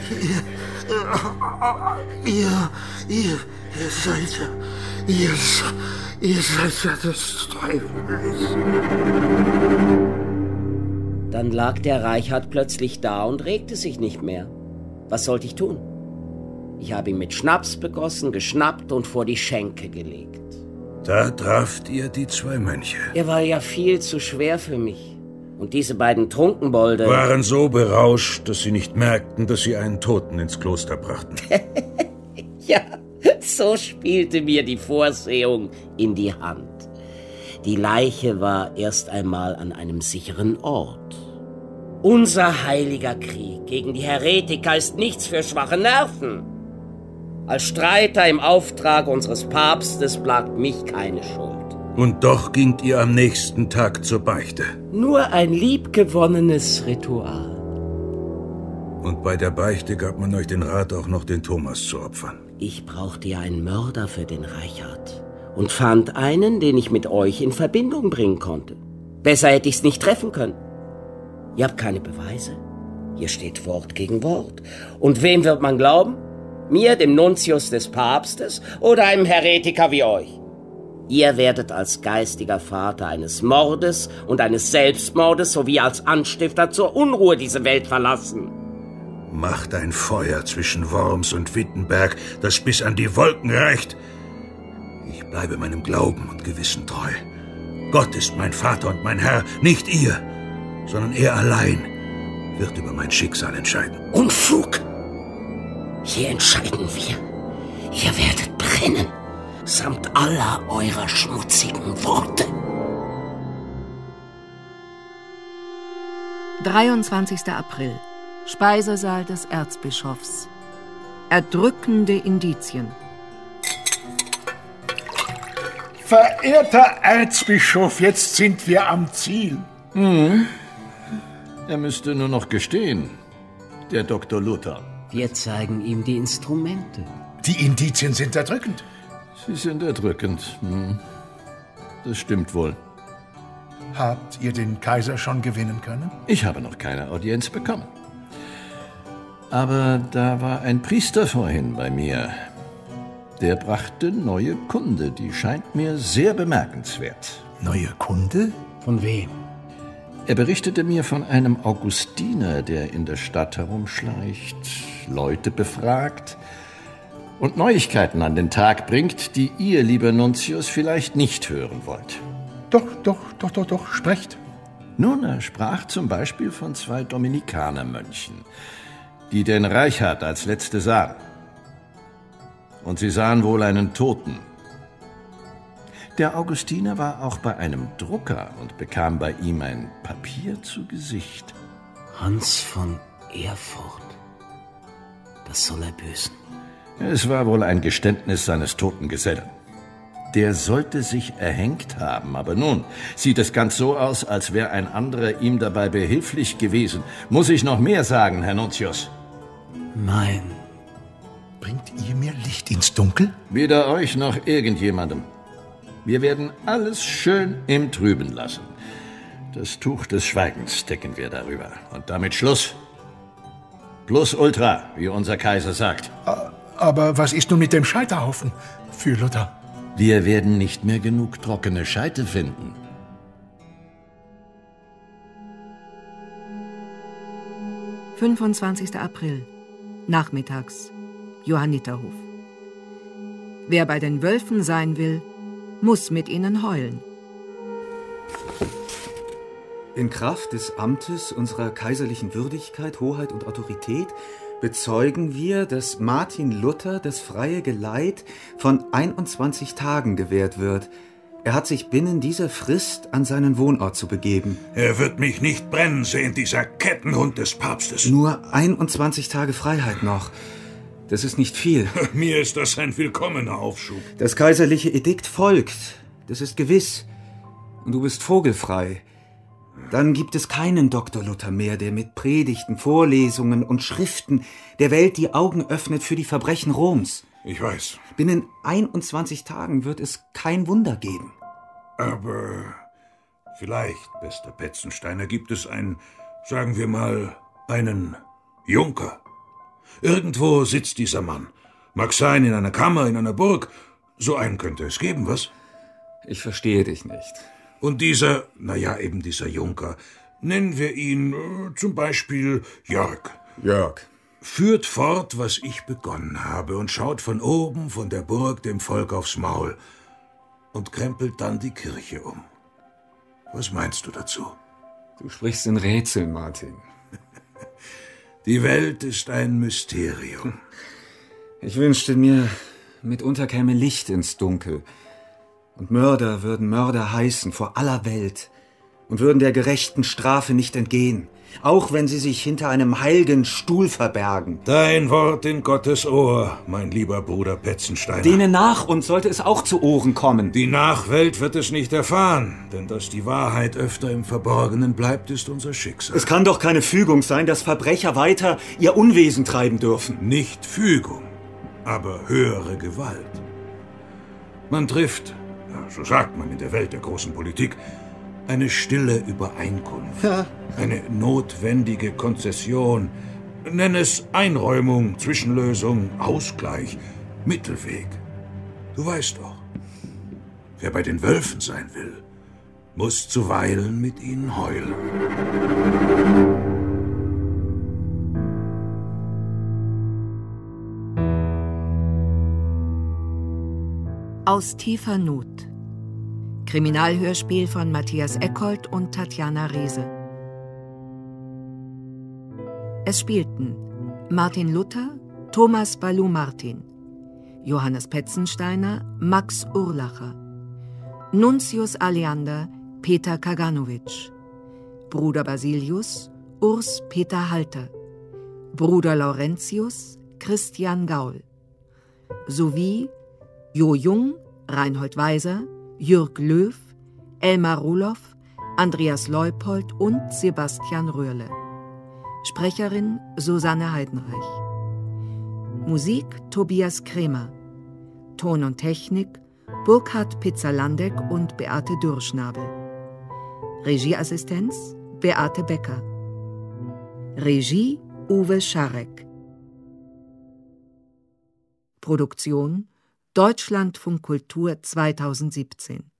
Ihr, ihr, ihr, ihr seid ja, ihr, ihr seid ja des Teufels. Dann lag der Reichard plötzlich da und regte sich nicht mehr. Was sollte ich tun? Ich habe ihn mit Schnaps begossen, geschnappt und vor die Schenke gelegt. Da traft ihr die zwei Mönche. Er war ja viel zu schwer für mich. Und diese beiden Trunkenbolde waren so berauscht, dass sie nicht merkten, dass sie einen Toten ins Kloster brachten. Ja, so spielte mir die Vorsehung in die Hand. Die Leiche war erst einmal an einem sicheren Ort. Unser heiliger Krieg gegen die Heretiker ist nichts für schwache Nerven. Als Streiter im Auftrag unseres Papstes plagt mich keine Schuld. Und doch gingt ihr am nächsten Tag zur Beichte. Nur ein liebgewonnenes Ritual. Und bei der Beichte gab man euch den Rat, auch noch den Thomas zu opfern. Ich brauchte ja einen Mörder für den Reichard und fand einen, den ich mit euch in Verbindung bringen konnte. Besser hätte ich's nicht treffen können. Ihr habt keine Beweise. Hier steht Wort gegen Wort. Und wem wird man glauben? Mir, dem Nuntius des Papstes, oder einem Heretiker wie euch? Ihr werdet als geistiger Vater eines Mordes und eines Selbstmordes sowie als Anstifter zur Unruhe diese Welt verlassen. Macht ein Feuer zwischen Worms und Wittenberg, das bis an die Wolken reicht. Ich bleibe meinem Glauben und Gewissen treu. Gott ist mein Vater und mein Herr, nicht ihr, sondern er allein wird über mein Schicksal entscheiden. Unfug! Hier entscheiden wir. Ihr werdet brennen, samt aller eurer schmutzigen Worte. dreiundzwanzigster April. Speisesaal des Erzbischofs. Erdrückende Indizien. Verehrter Erzbischof, jetzt sind wir am Ziel. Hm. Er müsste nur noch gestehen, der Doktor Luther. Wir zeigen ihm die Instrumente. Die Indizien sind erdrückend. Sie sind erdrückend. Hm. Das stimmt wohl. Habt ihr den Kaiser schon gewinnen können? Ich habe noch keine Audienz bekommen. Aber da war ein Priester vorhin bei mir. Der brachte neue Kunde, die scheint mir sehr bemerkenswert. Neue Kunde? Von wem? Er berichtete mir von einem Augustiner, der in der Stadt herumschleicht, Leute befragt und Neuigkeiten an den Tag bringt, die ihr, lieber Nuntius, vielleicht nicht hören wollt. Doch, doch, doch, doch, doch, sprecht. Nun, er sprach zum Beispiel von zwei Dominikanermönchen, die den Reichard als letzte sahen. Und sie sahen wohl einen Toten. Der Augustiner war auch bei einem Drucker und bekam bei ihm ein Papier zu Gesicht. Hans von Erfurt. Das soll er büßen. Es war wohl ein Geständnis seines toten Gesellen. Der sollte sich erhängt haben, aber nun sieht es ganz so aus, als wäre ein anderer ihm dabei behilflich gewesen. Muss ich noch mehr sagen, Herr Nuntius? Nein. Bringt ihr mir Licht ins Dunkel? Weder euch noch irgendjemandem. Wir werden alles schön im Trüben lassen. Das Tuch des Schweigens decken wir darüber. Und damit Schluss. Plus ultra, wie unser Kaiser sagt. Aber was ist nun mit dem Scheiterhaufen für Luther? Wir werden nicht mehr genug trockene Scheite finden. fünfundzwanzigster April. Nachmittags. Johanniterhof. Wer bei den Wölfen sein will, muss mit ihnen heulen. In Kraft des Amtes unserer kaiserlichen Würdigkeit, Hoheit und Autorität bezeugen wir, dass Martin Luther das freie Geleit von einundzwanzig Tagen gewährt wird. Er hat sich binnen dieser Frist an seinen Wohnort zu begeben. Er wird mich nicht brennen sehen, dieser Kettenhund des Papstes. Nur einundzwanzig Tage Freiheit noch. Das ist nicht viel. Mir ist das ein willkommener Aufschub. Das kaiserliche Edikt folgt. das ist gewiss. Und du bist vogelfrei. Dann gibt es keinen Doktor Luther mehr, der mit Predigten, Vorlesungen und Schriften der Welt die Augen öffnet für die Verbrechen Roms. Ich weiß. Binnen einundzwanzig Tagen wird es kein Wunder geben. Aber vielleicht, bester Petzensteiner, gibt es ein, sagen wir mal, einen Junker. Irgendwo sitzt dieser Mann. Mag sein in einer Kammer, in einer Burg. So einen könnte es geben, was? Ich verstehe dich nicht. Und dieser, naja, eben dieser Junker, nennen wir ihn äh, zum Beispiel Jörg. Jörg. Führt fort, was ich begonnen habe, und schaut von oben, von der Burg, dem Volk aufs Maul und krempelt dann die Kirche um. Was meinst du dazu? Du sprichst in Rätseln, Martin. Die Welt ist ein Mysterium. Ich wünschte mir, mitunter käme Licht ins Dunkel. Und Mörder würden Mörder heißen vor aller Welt und würden der gerechten Strafe nicht entgehen, auch wenn sie sich hinter einem heiligen Stuhl verbergen. Dein Wort in Gottes Ohr, mein lieber Bruder Petzensteiner. Denen nach uns sollte es auch zu Ohren kommen. Die Nachwelt wird es nicht erfahren, denn dass die Wahrheit öfter im Verborgenen bleibt, ist unser Schicksal. Es kann doch keine Fügung sein, dass Verbrecher weiter ihr Unwesen treiben dürfen. Nicht Fügung, aber höhere Gewalt. Man trifft, so sagt man in der Welt der großen Politik, eine stille Übereinkunft, ja. Eine notwendige Konzession, nenn es Einräumung, Zwischenlösung, Ausgleich, Mittelweg. Du weißt doch, wer bei den Wölfen sein will, muss zuweilen mit ihnen heulen. Aus tiefer Not. Kriminalhörspiel von Matthias Eckhold und Tatjana Reese. Es spielten Martin Luther, Thomas Balou-Martin, Johannes Petzensteiner, Max Urlacher, Nuntius Aleander, Peter Kaganovic, Bruder Basilius, Urs Peter Halter, Bruder Laurentius, Christian Gaul, sowie Jo Jung, Reinhold Weiser, Jürg Löw, Elmar Ruloff, Andreas Leupold und Sebastian Röhrle. Sprecherin Susanne Heidenreich. Musik Tobias Kremer. Ton und Technik Burkhard Pizzalandeck und Beate Dürrschnabel. Regieassistenz Beate Becker. Regie Uwe Scharek. Produktion Deutschlandfunk Kultur zweitausendsiebzehn.